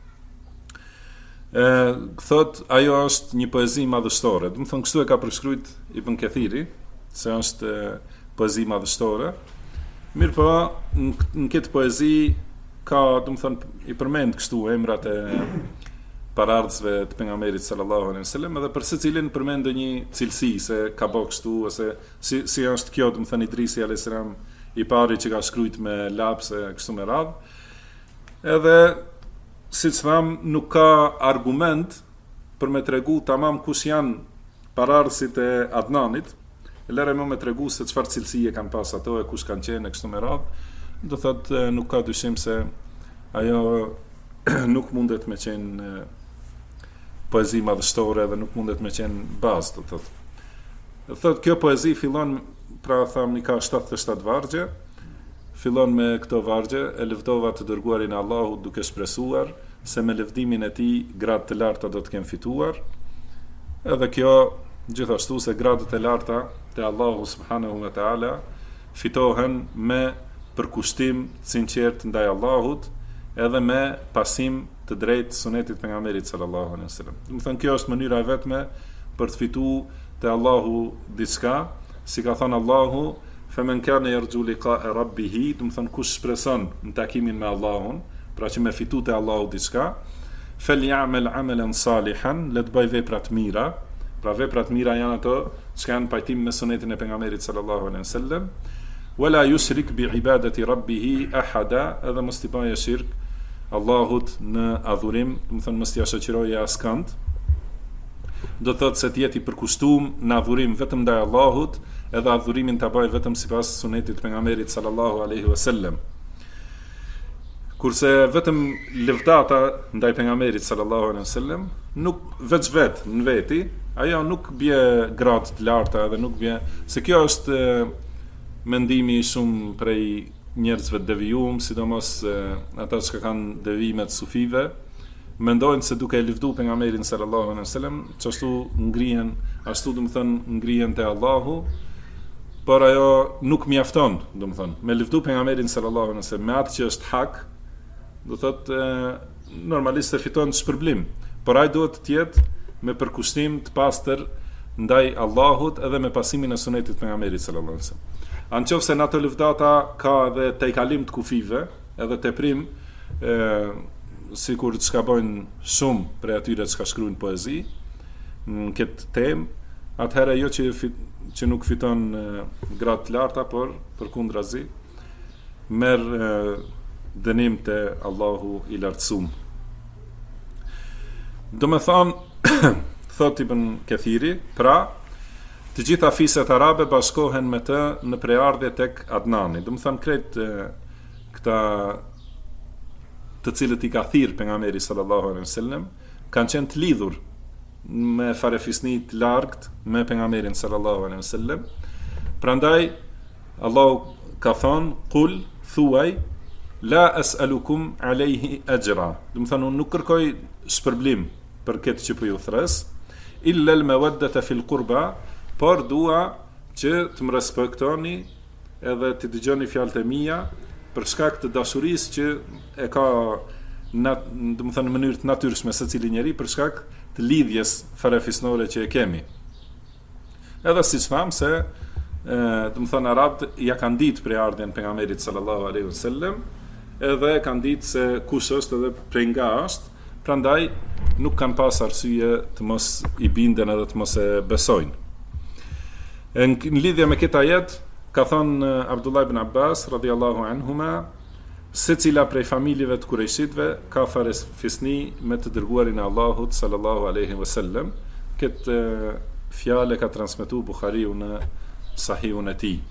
Thot ajo është një poezi madhështore. Do të thonë kështu e ka përshkruajt Ibn Kathiri, se është poezi madhështore. Mirëpo në këtë poezi ka, do të thonë, i përmend kështu emrat e paraardhësve të pejgamberit sallallahu alaihi wasallam, edhe për secilin përmend një cilësi se ka bërë kështu ose si është kjo, do të thonë Idrisi alayhis salam i pari që ka shkruajt me lapse kështu me radhë. Edhe siç tham, nuk ka argument për me tregu tamam kush janë paraardhësit e Adnanit. Lëre më me tregu se çfarë cilësie kanë pas ato e kush kanë qenë kështu me radhë. Do thotë nuk ka dyshim se ajo nuk mundet me qenë poezi madhështore dhe nuk mundet me qenë bazë, do thotë. Do thotë kjo poezi fillon, pra thamë, ka 77 vargje. Fillon me këto vargje: e lëvdova të dërguarin e Allahut duke shpresuar se me lëvdimin e tij gratë të larta do të kem fituar. Edhe kjo gjithashtu se gradët e larta te Allahu subhanahu wa taala fitohen me përkushtim të sinqert ndaj Allahut, edhe me pasim të drejtë sunetit pejgamberit sallallahu alaihi wasallam. Do të thonë kjo është mënyra e vetme për të fituar te Allahu diçka, si ka thënë Allahu: "Faman kana yarju liqa'a rabbih", do të thonë kush shpreson në takimin me Allahun, pra që me fitu te Allahu diçka, "Falyamal 'amalan salihan", le të bëj vepra të mira. Pra veprat mira janë ato që kanë pajtim me sunetin e pejgamberit sallallahu alaihi wasallam. wala yushrik bi ibadati rabbih ahada, edhe mos t'i baje shirk Allahut në adhurim, do të thonë mos t'i shoqëroje askënd. Do thotë se t'jeti përkushtuar në adhurim vetëm ndaj Allahut, edhe adhurimin ta bëj vetëm sipas sunetit pejgamberit sallallahu alaihi wasallam. Kurse vetëm lëvdata ndaj pejgamberit sallallahu alaihi wasallam nuk vetë në veti, ajo nuk bie gradë të larta edhe nuk bie, se kjo është mendimi shumë prej njerëzve të devijuar, sidomos ata që kanë devijimet sufive, mendojnë se duke lëvdu pejgamberin sallallahu alaihi wasallam, çashtu ngrihen, ashtu do të thënë ngrihen te Allahu, por ajo nuk mjafton, do të thënë, me lëvdu pejgamberin sallallahu alaihi wasallam me atë që është hak, do thotë normalisht se fiton shpërblim, por ai duhet të jetë me përkushtim të pastër ndaj Allahut edhe me pasimin e sunetit pejgamberit sallallahu alaihi wasallam. Anëse në ato lëvdata ka edhe tejkalim të kufive, edhe teprim, sikur çka bojnë shumë prej atyre që shkruajnë poezi në këtë temë, atëherë jo që nuk fiton gradë të larta, por përkundrazi merr dënim të Allahu i lartësum. Do me thonë, thot Ibn Kathiri, pra, të gjitha fiset arabe bashkohen me të në preardhje tek Adnani. Do me thonë, krejt këta të cilët i ka thirr pejgamberi sallallahu alaihi wasallam kanë qenë të lidhur me farefisni të largët me pejgamberin sallallahu alaihi wasallam. Prandaj Allahu ka thonë, qul thuaj la as'alukum alayhi ajra. Do të thonë unë nuk kërkoj shpërblim për këtë që po ju thres, illa al-mawaddata fil qurba, por dua që të më respektoni edhe të dëgjoni fjalët e mia për shkak të dashurisë që e ka do të thonë në mënyrë të natyrshme secili njeri për shkak të lidhjes farefisnore që e kemi. Edhe siç tham se do të thonë arabët ja kanë ditë për ardhmën e pejgamberit sallallahu alaihi wasallam, edhe kanë ditë se kush është edhe prej nga është, prandaj nuk kanë pas arsye të mos i binden edhe të mos e besojnë. Në lidhje me këtë ajet, ka thënë Abdullah ibn Abbas radhiyallahu anhuma, secila prej familjeve të Kurejshitëve ka farefisni me të dërguarin e Allahut sallallahu alaihi wasallam. Këtë fjalë ka transmetuar Buhariu në Sahihun e tij.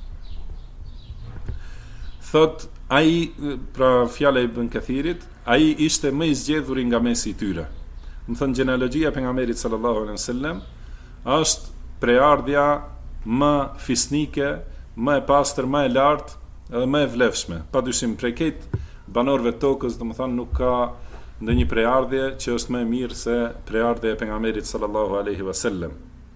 Thot ai, pra fjala e Ibn Kathirit, ai ishte më i zgjedhur nga mesi i tyre. Do të thënë gjenealogjia e pejgamberit sallallahu alaihi wasallam është preardhja më fisnike, më e pastër, më e lartë edhe më e vlefshme. Padyshim prej këtë banorëve të tokës, do të thënë nuk ka ndonjë preardhje që është më e mirë se preardhja e pejgamberit sallallahu alaihi wasallam.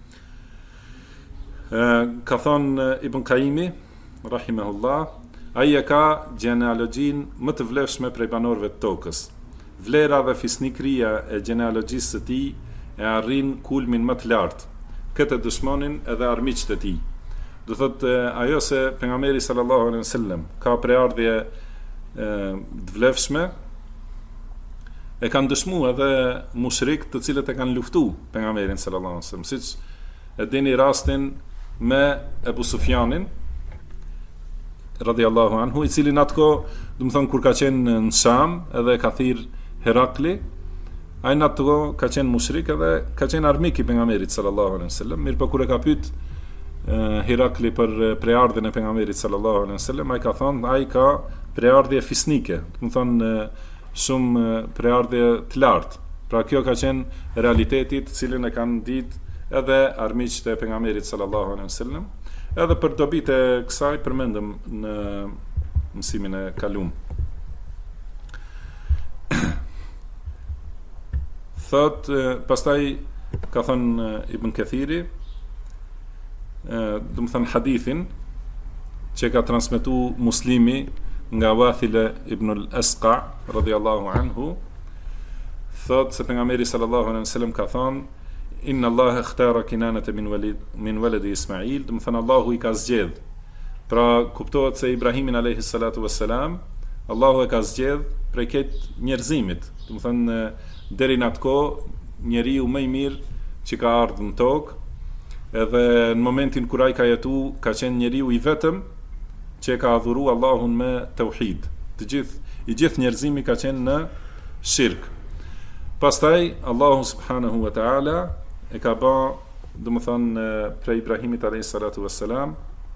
Ka thonë Ibn Kaimi rahimahullah, ai e ka gjenealogjin më të vlefshme prej banorëve të tokës. Vlera dhe fisnikëria e gjenealogjisë së tij e arrin kulmin më të lartë. Këtë dëshmonin edhe armiqtë e tij. Do thotë ajo se pejgamberi sallallahu alaihi wasallam ka preardhje të vlefshme, e kanë dëshmuar edhe mushrik të cilët e kanë luftuar pejgamberin sallallahu alaihi wasallam, siç e dini rastin me Ebu Sufjanin radhiyallahu anhu, i cili në atë kohë, do të thonë kur ka qenë në Sham edhe ka thirr Herakli, ai në atë kohë ka qenë mushrik edhe ka qenë armik i pejgamberit sallallahu alaihi wasallam. Mirë, por kur e ka pyet Herakli për preardhjen e pejgamberit sallallahu alaihi wasallam, ai ka thonë ai ka preardhje fisnike, do të thonë shumë preardhje të lartë. Pra kjo ka qenë realiteti të cilin e kanë ditë edhe armiqtë e pejgamberit sallallahu alaihi wasallam. Edhe për dobitë e kësaj përmendëm në mësimin e kaluam. Thot, pastaj ka thënë Ibn Kathiri, do të thënë hadithin që ka transmetuar Muslimi nga Wathile ibn al-Asqa radhiyallahu anhu, thot se pejgamberi sallallahu alaihi wasallam ka thënë, inna Allah ikhtara Kinanata min waladi Ismail, do të thënë Allahu i ka zgjedh. Pra kuptohet se Ibrahimin alayhi salatu wassalam Allahu e ka zgjedh prej këtë njerëzimit. Do të thënë deri në atë kohë njeriu më i mirë që ka ardhur në tokë, edhe në momentin kur ai ka jetu ka qenë njeriu i vetëm që ka adhuru Allahun me tauhid. I gjithë njerëzimi ka qenë në shirk. Pastaj Allahu subhanahu wa ta'ala e ka ba, domethënë prej Ibrahimit alayhi salatu wassalam,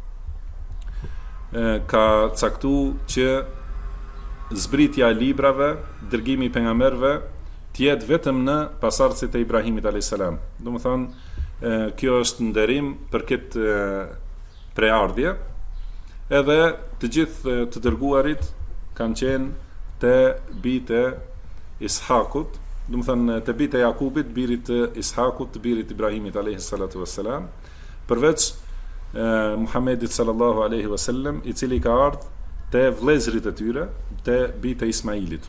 ka caktu që zbritja e librave, dërgimi i pejgamberëve të jetë vetëm në pasardhësit e Ibrahimit alayhis salam. Domethënë kjo është nderim për këtë preardhje, edhe të gjithë të dërguarit kanë qenë të bijtë e Ishakut, domethënë të bijtë e Jakubit, birit të Ishakut, të birit Ibrahimit alayhis salatu wassalam, përveç Muhammedit sallallahu alaihi wasallam, i cili ka ardhur te vëllezërit e tyre, te bijtë e Ismailit.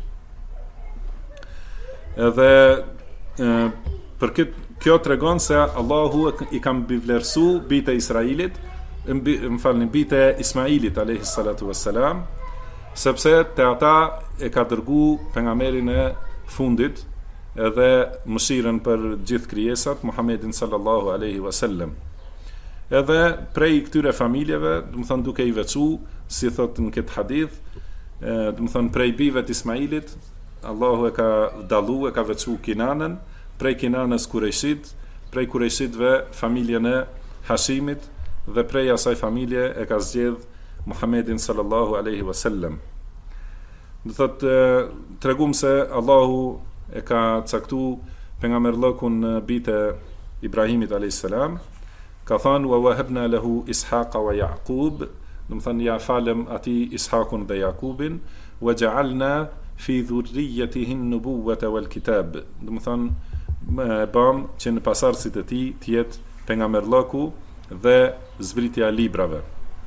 Edhe për kjo tregon se Allahu i ka mbivlerësu bijtë e Israilit, bijtë e Ismailit alayhi salatu wassalam, sepse te ata e ka dërgu pejgamberin e fundit, edhe mëshirën për gjithë krijesat, Muhammedin sallallahu alaihi wasallam. Edhe prej këtyre familjeve, domethënë duke i veçu, si thot në këtë hadith, domethënë prej bijve të Ismailit, Allahu e ka dallu, e ka veçu Kinanën, prej Kinanës Kurejshit, prej Kurejshitve familjen e Hashimit, dhe prej asaj familje e ka zgjedh Muhammedin sallallahu alaihi wasallam. Do thot tregum se Allahu e ka caktu pejgamberllëkun në bijtë e Ibrahimit alayhis salam, ka thënë wa wahabna lahu Ishaqa wa Yaqub, do të thënë ja falem atij Ishakun dhe Jakubin, wa ja'alna fi dhurriyyatihi an-nubuwwata wal kitab, do të thënë bëm që në pasardhësit e tij të jetë pejgamberllëku dhe zbritja e librave.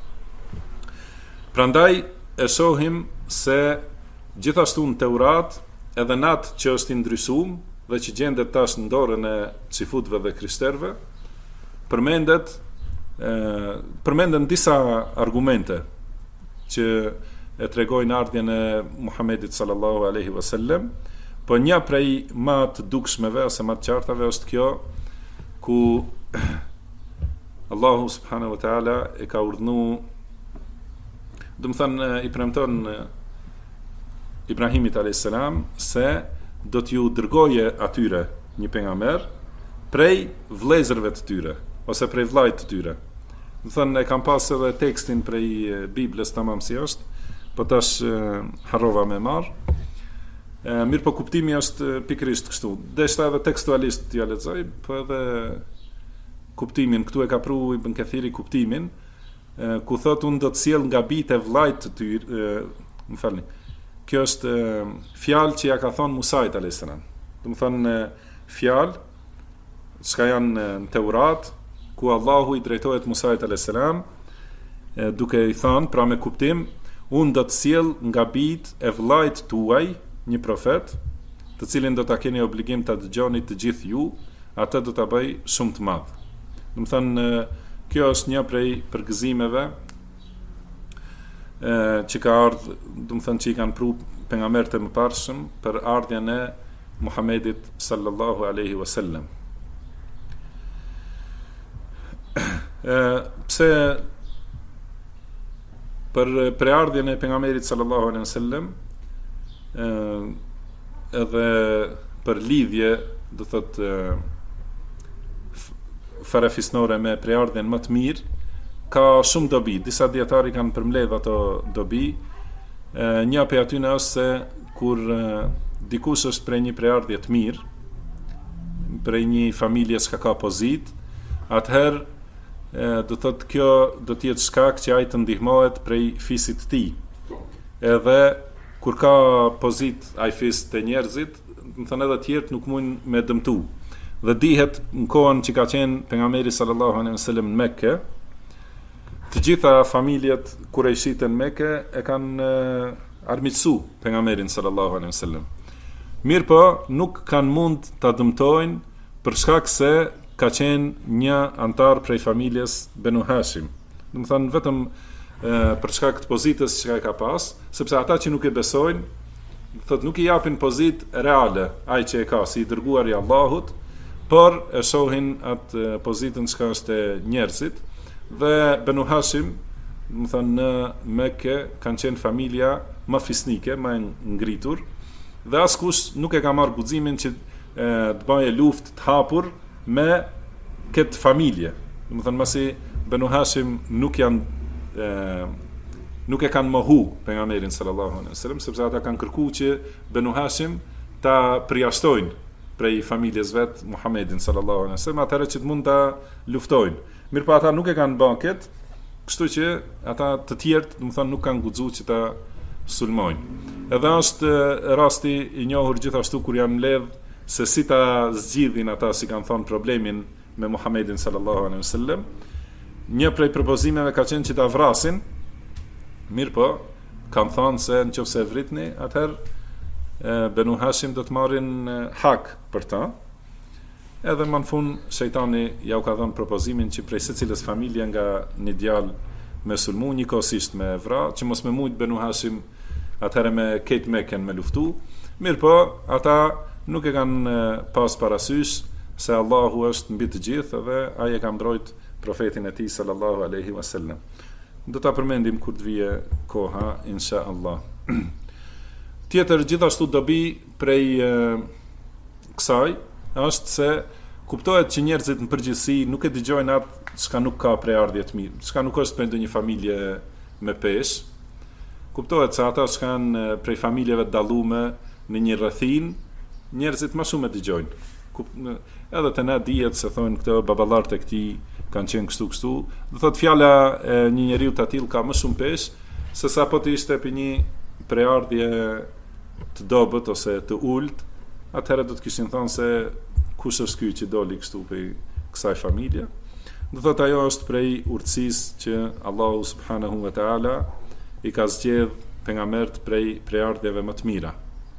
Prandaj e shohim se gjithashtu në Teurat, edhe natë që është i ndrysuar dhe që gjendet tash në dorën e xifutëve dhe krishterëve, përmenden disa argumente që e tregojnë ardhjen e Muhammedit sallallahu alaihi wasallam, po një prej më të dukshmeve ose më të qartave është kjo ku Allahu subhanahu wa taala e ka urdhëruar, do të thënë i premton Ibrahimit alayhis salam se do t'ju dërgoje atyre një pejgamber prej vëllezërve të tyre ose prej vllajt të tyre. Do thënë e kam pas edhe tekstin prej Biblës tamam si është, po tash harrova me marr. Mirë, po kuptimi është pikërisht kështu. Deshta edhe tekstualisht t'ja lexoj, po edhe kuptimin këtu e ka pru Ibn Kathiri kuptimin, ku thot unë do të sjell nga bijtë e vllajt të tyre, më falni. Kjo është fjalë që ja ka thonë Musait alayhis salam. Do të thonë fjalë çka janë në Teurat, ku Allahu i drejtohet Musait alayhis salam, duke i thënë pra me kuptim, unë do të sjell nga bijtë e vllajt tuaj një profet, të cilin do ta keni obligim ta dëgjoni të gjithë ju, atë do ta bëj shumë të madh. Do të thënë kjo është një prej përgëzimeve që ka ardhur, do të thënë që i kanë pru pejgamberët e mëparshëm për ardhjen e Muhammedit sallallahu alaihi wasallam. Pse për preardhjen e pejgamberit sallallahu alaihi wasallam, edhe për lidhje, do thotë farefisnore me preardhjen më të mirë, ka shumë dobi. Disa dietarë kanë përmbledh ato dobi. Një prej atyre është se kur dikush është prej një preardhje të mirë, prej një familje që ka pozit, atëherë do thotë kjo do të jetë shkak që ai të ndihmohet prej fisit të tij. Edhe kur ka pozit ai fis të njerëzit, do të thënë edhe të tjerë nuk mund me dëmtu. Dhe dihet në kohën që ka qenë pejgamberi sallallahu alaihi wasallam në Mekë, të gjitha familjet kurejshite në Mekë e kanë armiqsu pejgamberin sallallahu alaihi wasallam. Mirë po, nuk kanë mund ta dëmtojnë për shkak se ka qenë një antar prej familjes Banu Hashim. Do të thënë vetëm për shkak të pozitës që ka pas, sepse ata që nuk e besojnë, thotë nuk i japin pozitë reale ai që e ka si i dërguari i Allahut, por e shohin atë pozitën që është e njerëzit. Dhe Banu Hashim më thënë në Mekë kanë qenë familja më fisnike, më ngritur, dhe askush nuk e ka marrë guximin që të bëjë luftë të hapur me këtë familje. Do të thënë masi Banu Hashim nuk e kanë mohu pejgamberin sallallahu alaihi wasallam, sepse ata kanë kërkuar që Banu Hashim ta përjashtojnë prej familjes vet Muhamedit sallallahu alaihi wasallam, atëherë që të mund ta luftojnë. Mirë, po ata nuk e kanë bën këtë, kështu që ata të tjerë, do të thonë, nuk kanë guxuar që ta sulmojnë. Edhe është rasti i njohur gjithashtu kur janë mbledh se si ta zgjidhin ata, si kanë thonë, problemin me Muhamedit sallallahu alaihi wasallam. Një prej propozimeve ka qenë që ta vrasin. Mirë, po kanë thonë se nëse e vritni, atëherë Banu Hashim do të marrin hak për ta. Edhe më në fund shejtani ja u ka dhënë propozimin që prej secilës familje nga një djalë me sulmu njëkohësisht me vra, që mos me mujt Banu Hashim atëherë me ketë Mekën me luftu. Mirë, po ata nuk e kanë pas parasysh se Allahu është mbi të gjithë dhe ai e ka mbrojt profetin e tij sallallahu alaihi wasallam. Do ta përmendim kur të vije koha, insha Allah. Tjetër gjithashtu dobi prej kësaj është se kuptohet që njerëzit në përgjithësi nuk e dëgjojnë atë çka nuk ka preardhje të mirë, çka nuk është për ndonjë familje me peshë. Kuptohet se ata që kanë prej familjeve të dallume në një rrethin, njerëzit më shumë e dëgjojnë. Edhe te na dihet se thonë këto baballarët e këtij kanë qenë kështu. Do thotë fjala e një njeriu të tillë ka më shumë peshë se sa po të ishte për një preardhje të dobët ose të ult, atëherë do të kishin thënë se kush është ky që doli kështu për kësaj familje. Do thotë ajo është prej urtësisë që Allahu subhanahu wa taala i ka zgjedh pejgambert prej preardhjeve më të mira.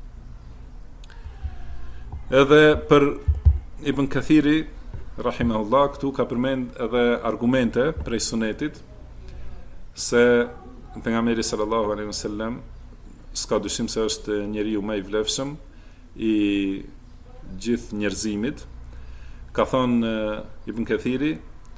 Edhe për Ibn Kathiri rahimahullah këtu ka përmend edhe argumente prej sunetit se pejgamberi sallallahu alaihi wasallam s'ka dyshim se është njeriu më i vlefshëm i gjithë njerëzimit. Ka thonë Ibn Kathiri,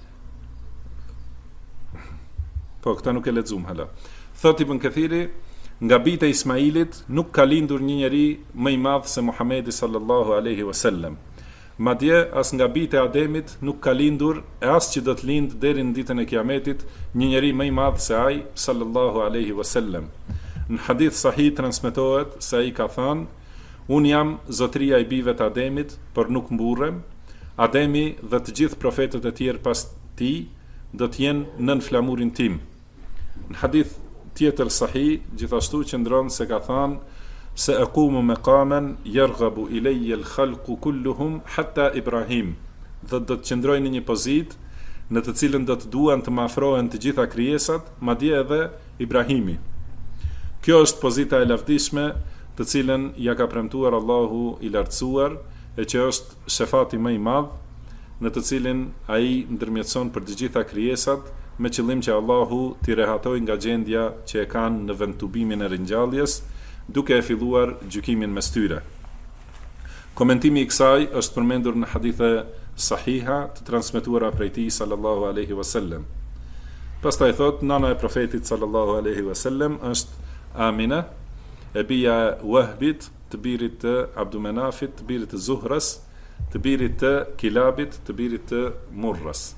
po këta nuk e lexuam hala. Thot Ibn Kathiri, nga bijtë e Ismailit nuk ka lindur një njeri më i madh se Muhamedi sallallahu alaihi wasallam. Madje as nga bijtë e Ademit nuk ka lindur e as që do të lind deri në ditën e Kiametit një njeri më i madh se ai sallallahu alaihi wasallam. Në hadith sahih transmetohet se ai ka thënë: "Unë jam zotëria e bijve të Ademit, por nuk mburrem. Ademi dhe të gjithë profetët e tjerë pas tij do të jenë nën flamurin tim." Në hadith tjetër sahih gjithashtu qëndron se ka thënë: "Se aqumu maqaman yarghabu ilayya al-khalqu kulluhum hatta Ibrahim." Dhe do të qëndroj në një pozitë në të cilën do të duan të më afrohen të gjitha krijesat, madje edhe Ibrahimi. Kjo është pozita e lavdishme të cilën ja ka premtuar Allahu i lartësuar, e që është shefati më i madh, në të cilin ai ndërmjetëson për të gjitha krijesat, me qëllim që Allahu t'i rehatoj nga gjendja që e kanë në vendtubimin e ringjalljes, duke e filluar gjykimin mes tyre. Komentimi i kësaj është përmendur në hadithe sahiha të transmetuara prej tij sallallahu alaihi wasallam. Pastaj thot, nana e profetit sallallahu alaihi wasallam është Amina, e bija Wahbit, të birit të Abdumenafit, të birit të Zuhras, të birit të Kilabit, të birit të Murras.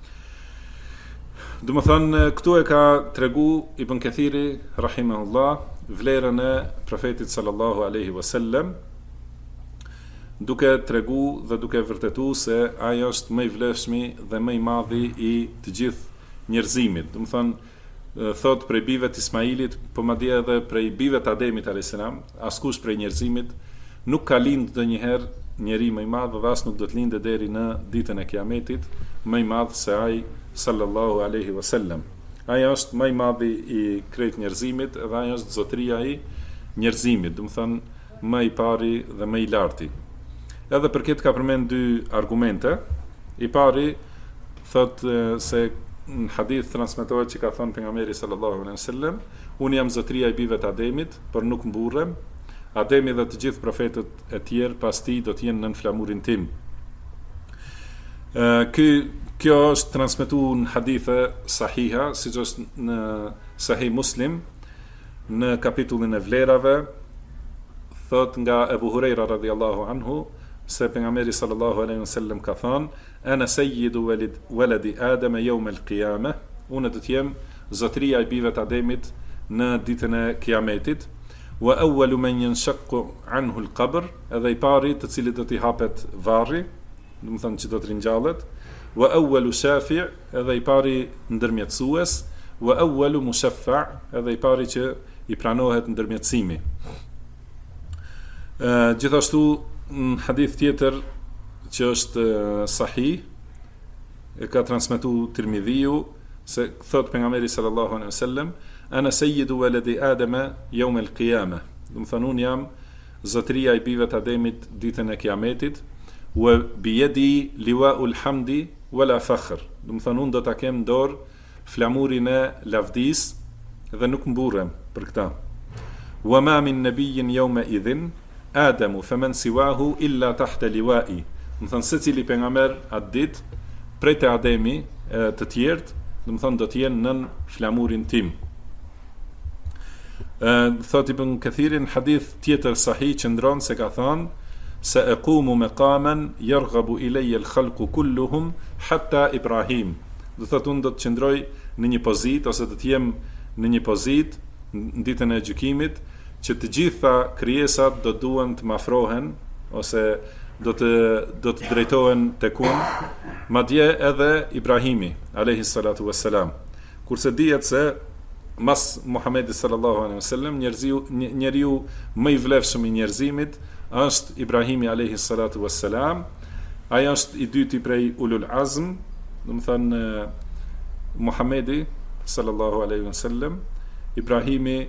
Do më thënë, këtu e ka tregu Ibn Kathiri rahimahullah vlerën e profetit sallallahu alaihi wasallam, duke tregu dhe duke vërtetu se ai është më i vlefshmi dhe më i madhi i të gjithë njerëzimit. Do më thënë, thot prej bijve të Ismailit, po madje edhe prej bijve të Ademit alayhis salam, askush prej njerëzimit nuk ka lind ndonjëherë njeri më i madh dhe as nuk do të lindë deri në ditën e Kiametit më i madh se ai sallallahu alaihi wasallam. Ai është më i madhi i krejt njerëzimit dhe ai është zotëria i njerëzimit, do të thënë më i pari dhe më i larti. Edhe për këtë ka përmend dy argumente. I pari thot se në hadith transmetohet që ka thënë pejgamberi sallallahu alaihi wasallam: "Unë jam zotëria e bijve të Ademit, por nuk mburrem. Ademi dhe të gjithë profetët e tjerë pas tij do të jenë nën flamurin tim." Kjo është transmetuar në hadithe sahiha, siç është në Sahih Muslim, në kapitullin e vlerave, thot nga Ebu Hurajra radhiyallahu anhu, se pejgamberi sallallahu alaihi wasallam ka thënë: "Ana sayyidu waladi Adam yawm al-qiyamah", unë do të jem zotëria e bijve të Ademit në ditën e Kiametit. "Wa awwalu man yanshaqqu anhu al-qabr", edhe i pari të cilit do t'i hapet varri, do të thonë që do të ringjallet. "Wa awwalu shafi'", edhe i pari ndërmjetësues. "Wa awwalu mushaffa'", edhe i pari që i pranohet ndërmjetësimi. Gjithashtu në hadith tjetër që është sahih, e ka transmetuar Tirmidhiu, se thot pejgamberi sallallahu alaihi wasallam: "Ana sayyidu waladi Adama yawm al-qiyamah", do të thonë unë jam zotëria e bijve të Ademit ditën e Kiametit. "Wa bi yadi liwa'ul hamdi wala fakhr", do të thonë unë do ta kem dorë flamurin e lavdis dhe nuk mburrem për këtë. "Wa ma min nabiyyin yawma idhin Adamu faman siwahu illa tahta liwa'i", do të thonë secili pejgamber atë ditë prej te Ademi të tjerët, do të thonë do të jenë nën flamurin tim. Thot Ibn Kathirin hadith tjetër sahih që ndron se ka thënë: "Sa aqumu maqaman yarghabu ilayya al-khalqu kulluhum hatta Ibrahim", do thotë unë do të qëndroj në një pozitë ose do të jem në një pozitë në ditën e gjykimit që të gjitha krijesat do duan të më afrohen ose do të drejtohen tek unë, madje edhe Ibrahimi alayhi salatu wassalam. Kurse dihet se mas Muhamedit sallallahu alaihi wasallam njeriu më i vlefshëm i njerëzimit është Ibrahimi alayhi salatu wassalam. Ai është i dyti prej ulul azm, do të thënë Muhamedi sallallahu alaihi wasallam, Ibrahimi,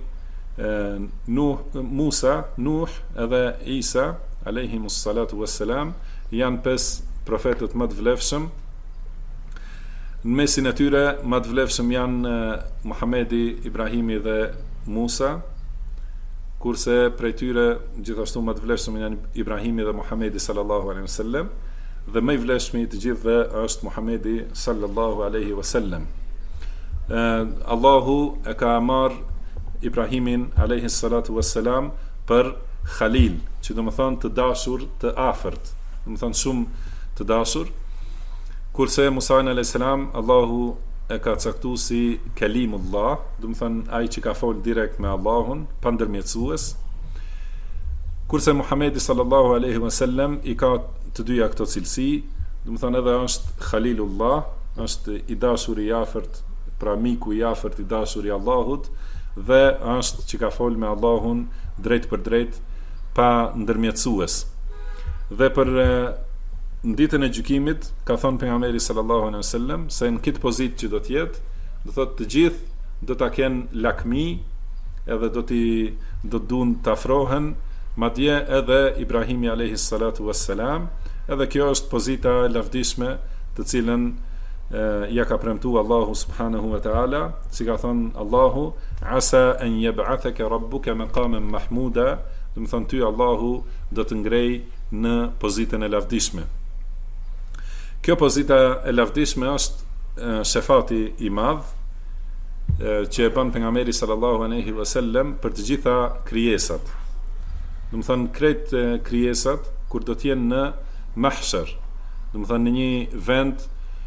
Musa, Nuh edhe Isa alayhimus salatu wassalam janë 5 profetët më të vlefshëm. Në mesin e tyre më të vlefshëm janë Muhamedi, Ibrahimi dhe Musa, kurse prej tyre gjithashtu më të vlefshëm janë Ibrahimi dhe Muhamedi sallallahu alaihi wasallam, dhe më i vlefshmi të gjithëve është Muhamedi sallallahu alaihi wasallam. Allahu e ka marr Ibrahimin alayhi salatu wassalam për Khalil, që do të thonë të dashur, të afërt, do të thonë shumë të dashur, kurse Musa alayhi salam Allahu e ka caktuar si Kalimullah, do të thonë ai që ka fol direkt me Allahun, pa ndërmjetësues, kurse Muhamedi sallallahu alaihi wasallam i ka të dyja këto cilësi, do të thonë edhe është Khalilullah, është i dashur i afërt, pra miku i afërt i dashur i Allahut, dhe është që ka fol me Allahun drejt për drejt pa ndërmjetësues. Dhe për në ditën e gjykimit ka thënë pejgamberi sallallahu alaihi wasallam se në këtë pozitë që do të jetë, do thotë të gjithë do ta kenë lakmi, edhe do të duan të afrohen, madje edhe Ibrahimi alayhi salatu wassalam, edhe kjo është pozita e lavdishme të cilën ja ka premtuar Allahu subhanahu wa taala, si ka thënë Allahu: "Asa an yab'athaka rabbuka maqaman mahmuda", do të thonë ty Allahu do të ngrej në pozitën e lavdishme. Kjo pozita e lavdishme është shefati i madh që e bën pejgamberi sallallahu alaihi wasallam për të gjitha krijesat. Do të thonë krejt krijesat kur do të jenë në mahshar, do të thonë në një vend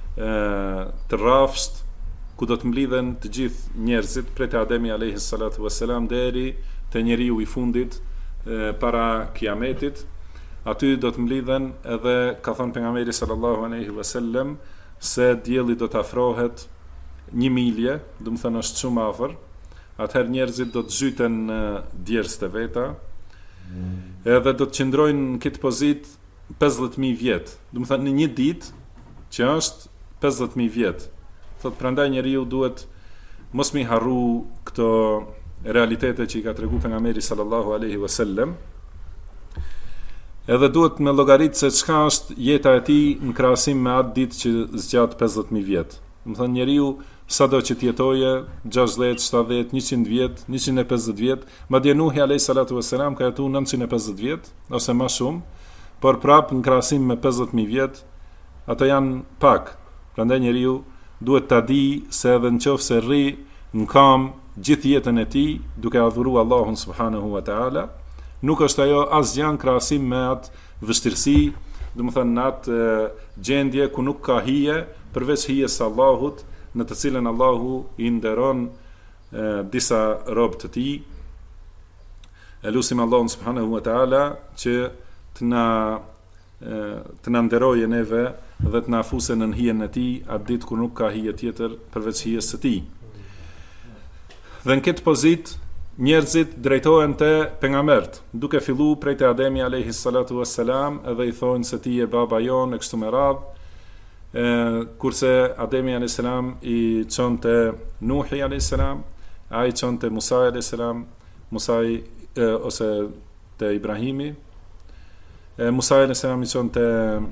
të rrafsht ku do të mblidhen të gjithë njerëzit prej te Ademi alayhi salatu wassalam deri te njeriu i fundit para kiametit. Aty do të mblidhen, edhe ka thënë pejgamberi sallallahu alaihi wasallam se dielli do të afrohet 1 milje, do të thënë është shumë afër. Atëherë njerëzit do të zhyten në djersë të veta, edhe do të qëndrojnë në këtë pozitë 50.000 vjet, do të thënë në një ditë që është 50.000 vjet. Thotë prandaj njeriu duhet mos mi harru këto realitete që i ka treguar pejgamberi sallallahu alaihi wasallam. Edhe duhet me llogarit se çka është jeta e tij në krahasim me atë ditë që zgjat 50.000 vjet. Do të thënë njeriu sado që të jetoje 60, 70, 100 vjet, 150 vjet, madje Nuhi alayhi salatu wassalam ka jetuar 950 vjet ose më shumë, por prapë në krahasim me 50.000 vjet ato janë pak. Prandaj njeriu duhet ta di se edhe nëse rri në kam gjithë jetën e tij duke adhuruar Allahun subhanahu wa taala, nuk është ajo asgjë në krahasim me atë vështirësi, domethënë në atë gjendje ku nuk ka hije përveç hijes së Allahut, në të cilën Allahu i nderon disa robë të tij. Elusim Allahun subhanahu wa taala që të na nderojë neve dhe të na afuse në hijen e tij atë ditë kur nuk ka hije tjetër përveç hijes së tij. Dhe në këtë pozitë njerëzit drejtohen te pejgambert, duke filluar prej te Ademi alayhi salatu wassalam, edhe i thonë se ti je baba jon e kështu me radhë. Kurse Ademi alayhi salam i çonte Nuhi alayhi salam, ai çonte Musa alayhi salam, ose te Ibrahimi. Musa alayhi salam i çonte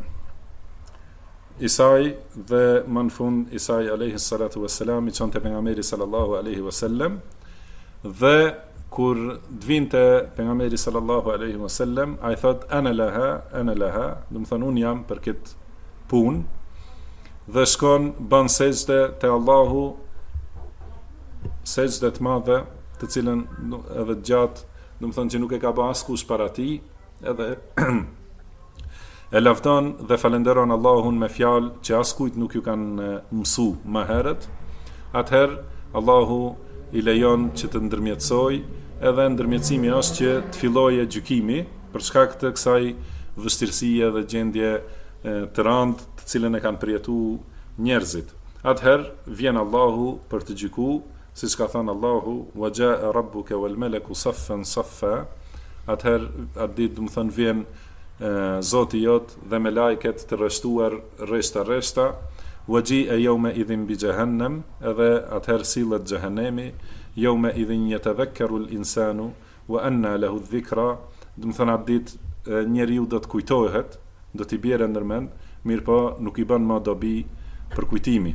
Isai dhe më në fund Isai alayhi salatu wassalam i çonte pejgamberi sallallahu alaihi wasallam. Dhe kur dvinte pejgamberi sallallahu alaihi wasallam, ai thot ana laha, do të thonë un jam për këtë punë, dhe shkon bën sejdë te Allahu, sejdë të madhe, të cilën edhe gjatë, do të thonë që nuk e ka bërë askush para tij, edhe e lavdon dhe falenderon Allahun me fjalë që askujt nuk ju kanë mësu më herët. Atëherë Allahu i lejon që të ndërmjetësoj, edhe ndërmjetësimi është që të fillojë gjykimi për shkak të kësaj vështirësie dhe gjendje të rëndë të cilën e kanë përjetuar njerëzit. Atëherë vjen Allahu për të gjykuar, siç ka thënë Allahu, wa jaa rabbuka wal malaku saffan saffa. Atëherë atë ditë do të thonë vjen Zoti jot dhe me lajket të rreshtuar rreshta, waji'a yawma idhin bi jahannam, edhe atëherë sillet xhehenemi, yawma idhin yatadhakkaru al-insanu wa anna lahu adh-dhikra, do të thonë atë ditë njeriu do të kujtohet, do t'i bjerë ndërmend, mirë po nuk i bën më dobi për kujtimi.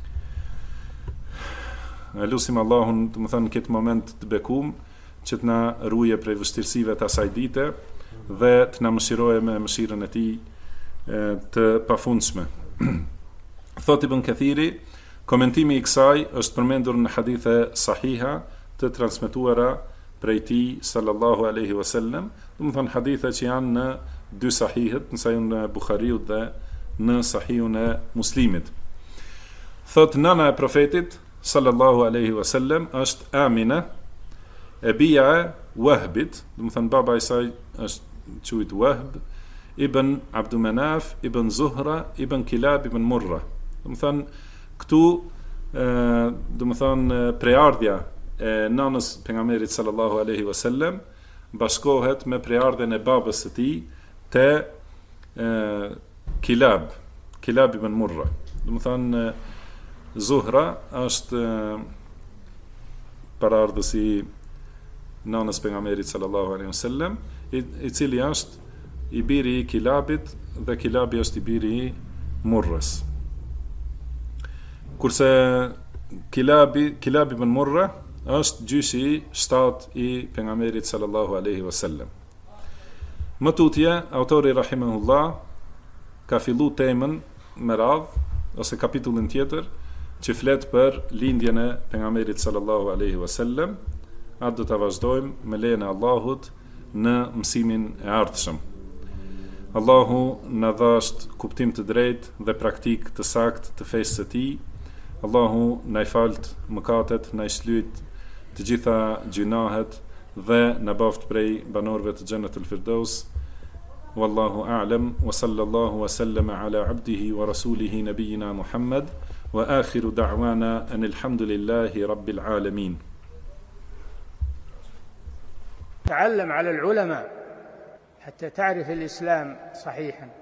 Lusim Allahun, do të thonë në këtë moment të bekum, që të na ruaje prej vështirësive të asaj dite dhe të na mëshiroje me mëshirën e tij të pafundshme. Thot Ibn Kathiri, komentimi i kësaj është përmendur në hadithe sahiha të transmetuara prej tij sallallahu alaihi wasallam, do të thonë hadithe që janë në dy sahihet, në sahihun e Buhariut dhe në sahihun e Muslimit. Thot nana e profetit sallallahu alaihi wasallam është Amina, e bija e Wahbit, do të thonë baba i saj është quajtur Wahb, ibn Abdumanaf, ibn Zuhra, ibn Kilab, ibn Murra. Do të thonë këtu do të thonë preardhja e nanës pejgamberit sallallahu alaihi wasallam bashkohet me preardhjen e babës së tij te Kilab ibn Murra. Do të thonë Zuhra është paraardhës i nanës pejgamberit sallallahu alaihi wasallam, i cili është i biri i Kilabit dhe Kilabi është i biri i Murrës. Kurse Kilabi ibn Murra është gjyshi i 7 i pejgamberit sallallahu alaihi wasallam. Më tutje, autori rahimahullah ka fillu temën me radhë, ose kapitullin tjetër, që flet për lindjen e pejgamberit sallallahu alaihi wasallam. Atë do ta vazhdojmë me lejen e Allahut në mësimin e ardhshëm. Allahu na dhasht kuptim të drejtë dhe praktik të saktë të fesë së tij. Allahu na i falt mëkatet, na i shlyt të gjitha gjunahet dhe na baft prej banorëve të Xhennetul Firdaus. Wallahu a'lam wa sallallahu wa sallama ala abdihi wa rasulihi nabiyina Muhammad wa akhiru da'wana anil hamdulillahi rabbil alamin. تعلم على العلماء حتى تعرف الإسلام صحيحا.